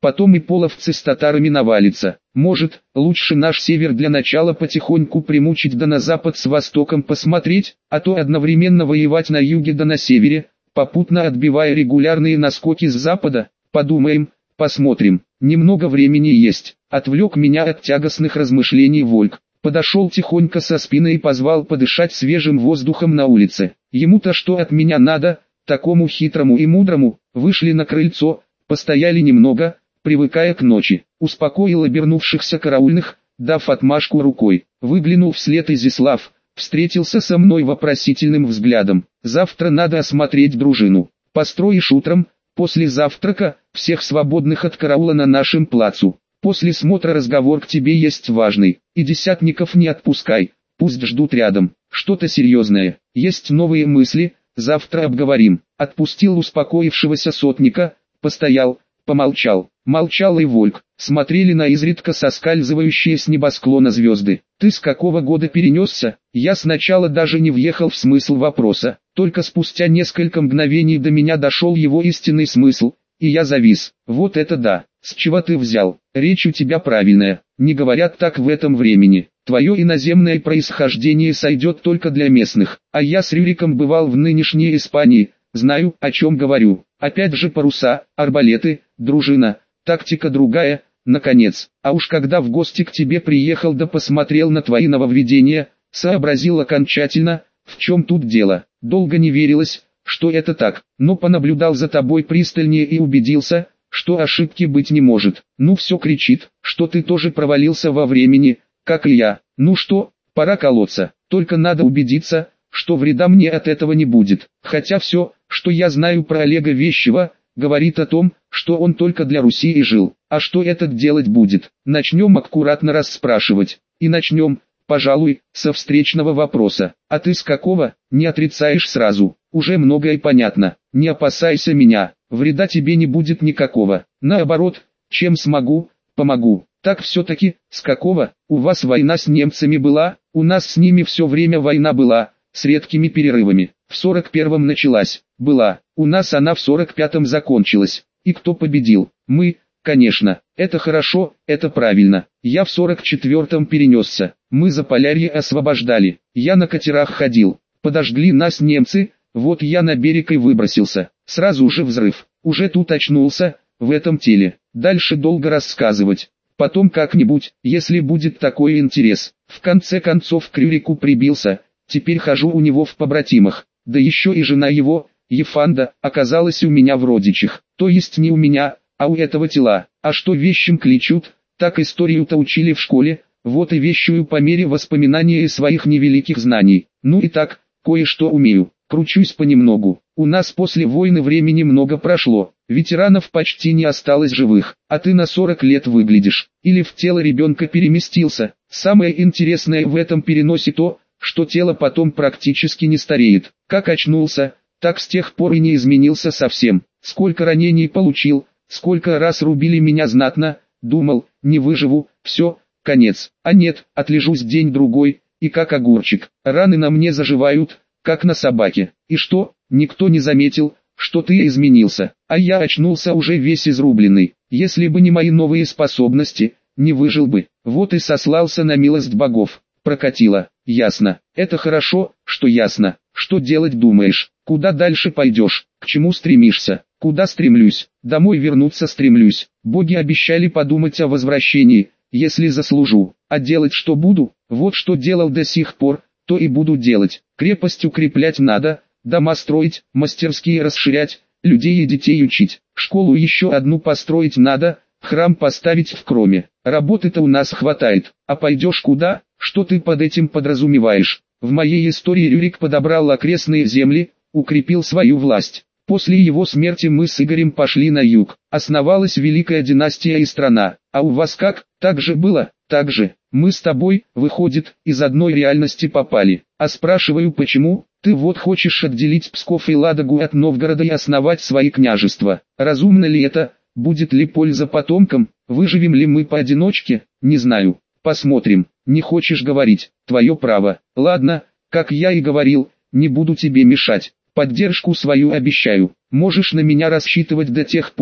потом и половцы с татарами навалятся. Может, лучше наш север для начала потихоньку примучить да на запад с востоком посмотреть, а то одновременно воевать на юге да на севере, попутно отбивая регулярные наскоки с запада. Подумаем, посмотрим, немного времени есть. Отвлек меня от тягостных размышлений Вольк. Подошел тихонько со спины и позвал подышать свежим воздухом на улице. Ему-то что от меня надо, такому хитрому и мудрому. Вышли на крыльцо, постояли немного, привыкая к ночи. Успокоил обернувшихся караульных, дав отмашку рукой. Выглянул вслед Изяслав, встретился со мной вопросительным взглядом. Завтра надо осмотреть дружину. Построишь утром, после завтрака, всех свободных от караула на нашем плацу. После смотра разговор к тебе есть важный, и десятников не отпускай, пусть ждут рядом. Что-то серьезное, есть новые мысли, завтра обговорим. Отпустил успокоившегося сотника, постоял, помолчал. Молчал и Вольк, смотрели на изредка соскальзывающие с небосклона звезды. Ты с какого года перенесся? Я сначала даже не въехал в смысл вопроса, только спустя несколько мгновений до меня дошел его истинный смысл, и я завис. Вот это да, с чего ты взял? Речь у тебя правильная, не говорят так в этом времени. Твое иноземное происхождение сойдет только для местных, а я с Рюриком бывал в нынешней Испании, знаю, о чем говорю. Опять же паруса, арбалеты, дружина, тактика другая, наконец. А уж когда в гости к тебе приехал да посмотрел на твои нововведения, сообразил окончательно, в чем тут дело. Долго не верилось, что это так, но понаблюдал за тобой пристальнее и убедился, что ошибки быть не может. Ну все кричит, что ты тоже провалился во времени, как и я. Ну что, пора колоться, только надо убедиться, что вреда мне от этого не будет. Хотя все, что я знаю про Олега Вещева, говорит о том, что он только для Руси и жил. А что этот делать будет? Начнем аккуратно расспрашивать. И начнем, пожалуй, со встречного вопроса. А ты с какого? Не отрицаешь сразу. Уже многое понятно. Не опасайся меня, вреда тебе не будет никакого. Наоборот, чем смогу, помогу. Так все-таки, с какого? У вас война с немцами была, у нас с ними все время война была, с редкими перерывами. В сорок первом началась, была, у нас она в сорок пятом закончилась. И кто победил? Мы, конечно. Это хорошо, это правильно. Я в сорок четвертом перенесся. Мы Заполярье освобождали. Я на катерах ходил. Подожгли нас немцы, вот я на берег и выбросился. Сразу же взрыв. Уже тут очнулся, в этом теле. Дальше долго рассказывать. Потом как-нибудь, если будет такой интерес. В конце концов к Рюрику прибился. Теперь хожу у него в побратимах. Да еще и жена его, Ефанда, оказалась у меня в родичах. То есть не у меня, а у этого тела. А что вещим кличут, так историю-то учили в школе, вот и вещую по мере воспоминания своих невеликих знаний. Ну и так, кое-что умею, кручусь понемногу. У нас после войны времени много прошло, ветеранов почти не осталось живых, а ты на сорок лет выглядишь, или в тело ребенка переместился. Самое интересное в этом переносе то, что тело потом практически не стареет. Как очнулся, так с тех пор и не изменился совсем. Сколько ранений получил, сколько раз рубили меня знатно, думал, не выживу, все, конец. А нет, отлежусь день-другой, и как огурчик. Раны на мне заживают, как на собаке. И что, никто не заметил, что ты изменился, а я очнулся уже весь изрубленный. Если бы не мои новые способности, не выжил бы. Вот и сослался на милость богов. Прокатило. Ясно. Это хорошо, что ясно. Что делать думаешь? Куда дальше пойдешь? К чему стремишься? Куда стремлюсь? Домой вернуться стремлюсь. Боги обещали подумать о возвращении, если заслужу. А делать что буду? Вот что делал до сих пор, то и буду делать. Крепость укреплять надо, дома строить, мастерские расширять, людей и детей учить. Школу еще одну построить надо, храм поставить в Кроме. Работы-то у нас хватает. А пойдешь куда? Что ты под этим подразумеваешь? В моей истории Рюрик подобрал окрестные земли, укрепил свою власть. После его смерти мы с Игорем пошли на юг. Основалась великая династия и страна. А у вас как? Так же было? Так же. Мы с тобой, выходит, из одной реальности попали. А спрашиваю почему? Ты вот хочешь отделить Псков и Ладогу от Новгорода и основать свои княжества. Разумно ли это? Будет ли польза потомкам? Выживем ли мы поодиночке? Не знаю. Посмотрим. Не хочешь говорить? Твое право. Ладно, как я и говорил, не буду тебе мешать. Поддержку свою обещаю. Можешь на меня рассчитывать до тех пор,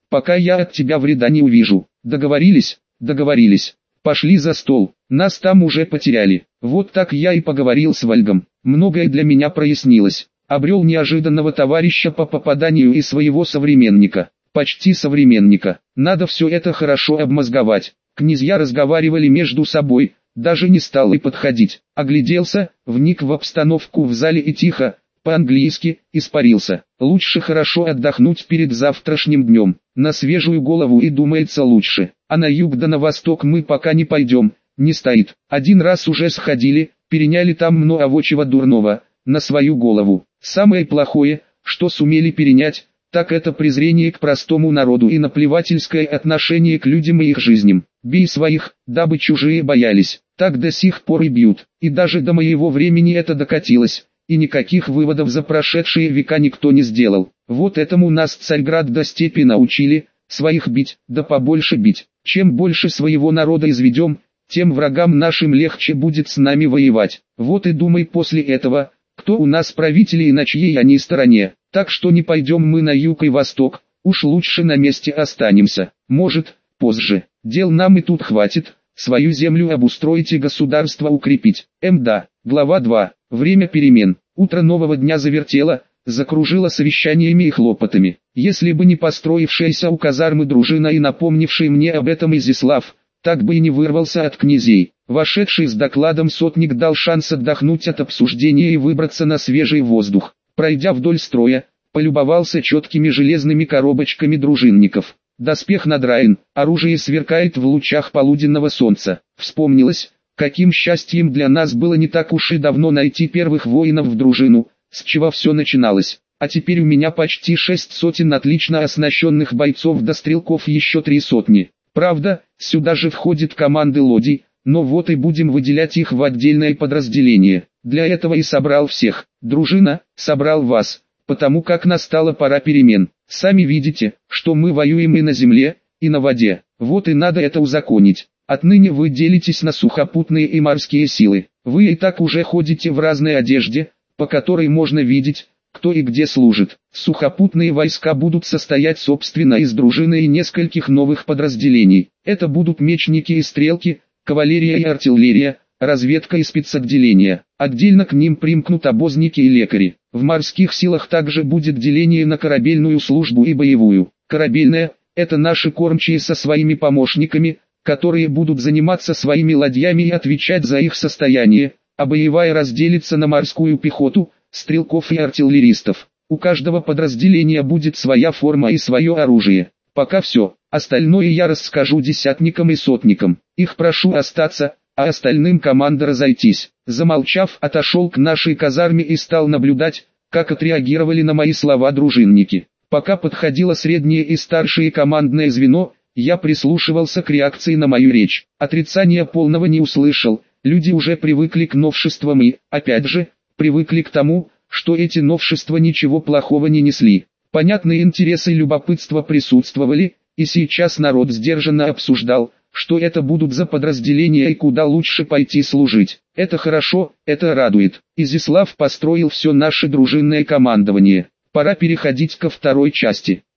пока я от тебя вреда не увижу. Договорились? Договорились. Пошли за стол, нас там уже потеряли. Вот так я и поговорил с Вальгом. Многое для меня прояснилось. Обрел неожиданного товарища по попаданию и своего современника. Почти современника. Надо все это хорошо обмозговать. Князья разговаривали между собой, даже не стал и подходить. Огляделся, вник в обстановку в зале и тихо, по-английски, испарился. Лучше хорошо отдохнуть перед завтрашним днем. На свежую голову и думается лучше. А на юг да на восток мы пока не пойдем, не стоит. Один раз уже сходили, переняли там много чего дурного, на свою голову. Самое плохое, что сумели перенять, так это презрение к простому народу и наплевательское отношение к людям и их жизням. Бей своих, дабы чужие боялись. Так до сих пор и бьют. И даже до моего времени это докатилось, и никаких выводов за прошедшие века никто не сделал. Вот этому нас Царьград до степи научили, своих бить, да побольше бить. Чем больше своего народа изведем, тем врагам нашим легче будет с нами воевать. Вот и думай после этого, кто у нас правители и на чьей они стороне. Так что не пойдем мы на юг и восток, уж лучше на месте останемся. Может, позже. Дел нам и тут хватит, свою землю обустроить и государство укрепить. Мда. Глава два. Время перемен. Утро нового дня завертело, закружило совещаниями и хлопотами. Если бы не построившаяся у казармы дружина и напомнивший мне об этом Изяслав, так бы и не вырвался от князей. Вошедший с докладом сотник дал шанс отдохнуть от обсуждения и выбраться на свежий воздух. Пройдя вдоль строя, полюбовался четкими железными коробочками дружинников. Доспех надраен, оружие сверкает в лучах полуденного солнца. Вспомнилось, каким счастьем для нас было не так уж и давно найти первых воинов в дружину, с чего все начиналось. А теперь у меня почти шесть сотен отлично оснащенных бойцов до стрелков еще три сотни. Правда, сюда же входят команды лодий, но вот и будем выделять их в отдельное подразделение. Для этого и собрал всех. Дружина, собрал вас, потому как настала пора перемен. Сами видите, что мы воюем и на земле, и на воде. Вот и надо это узаконить. Отныне вы делитесь на сухопутные и морские силы. Вы и так уже ходите в разной одежде, по которой можно видеть, кто и где служит. Сухопутные войска будут состоять собственно из дружины и нескольких новых подразделений. Это будут мечники и стрелки, кавалерия и артиллерия, разведка и спецотделения. Отдельно к ним примкнут обозники и лекари. В морских силах также будет деление на корабельную службу и боевую. Корабельная – это наши кормчие со своими помощниками, которые будут заниматься своими ладьями и отвечать за их состояние, а боевая разделится на морскую пехоту, стрелков и артиллеристов. У каждого подразделения будет своя форма и свое оружие. Пока все, остальное я расскажу десятникам и сотникам. Их прошу остаться, а остальным команда разойтись. Замолчав, отошел к нашей казарме и стал наблюдать, как отреагировали на мои слова дружинники. Пока подходило среднее и старшее командное звено, я прислушивался к реакции на мою речь. Отрицания полного не услышал, люди уже привыкли к новшествам и, опять же, привыкли к тому, что эти новшества ничего плохого не несли. Понятные интересы и любопытство присутствовали, и сейчас народ сдержанно обсуждал, что это будут за подразделения и куда лучше пойти служить. Это хорошо, это радует. Изяслав построил все наше дружинное командование. Пора переходить ко второй части.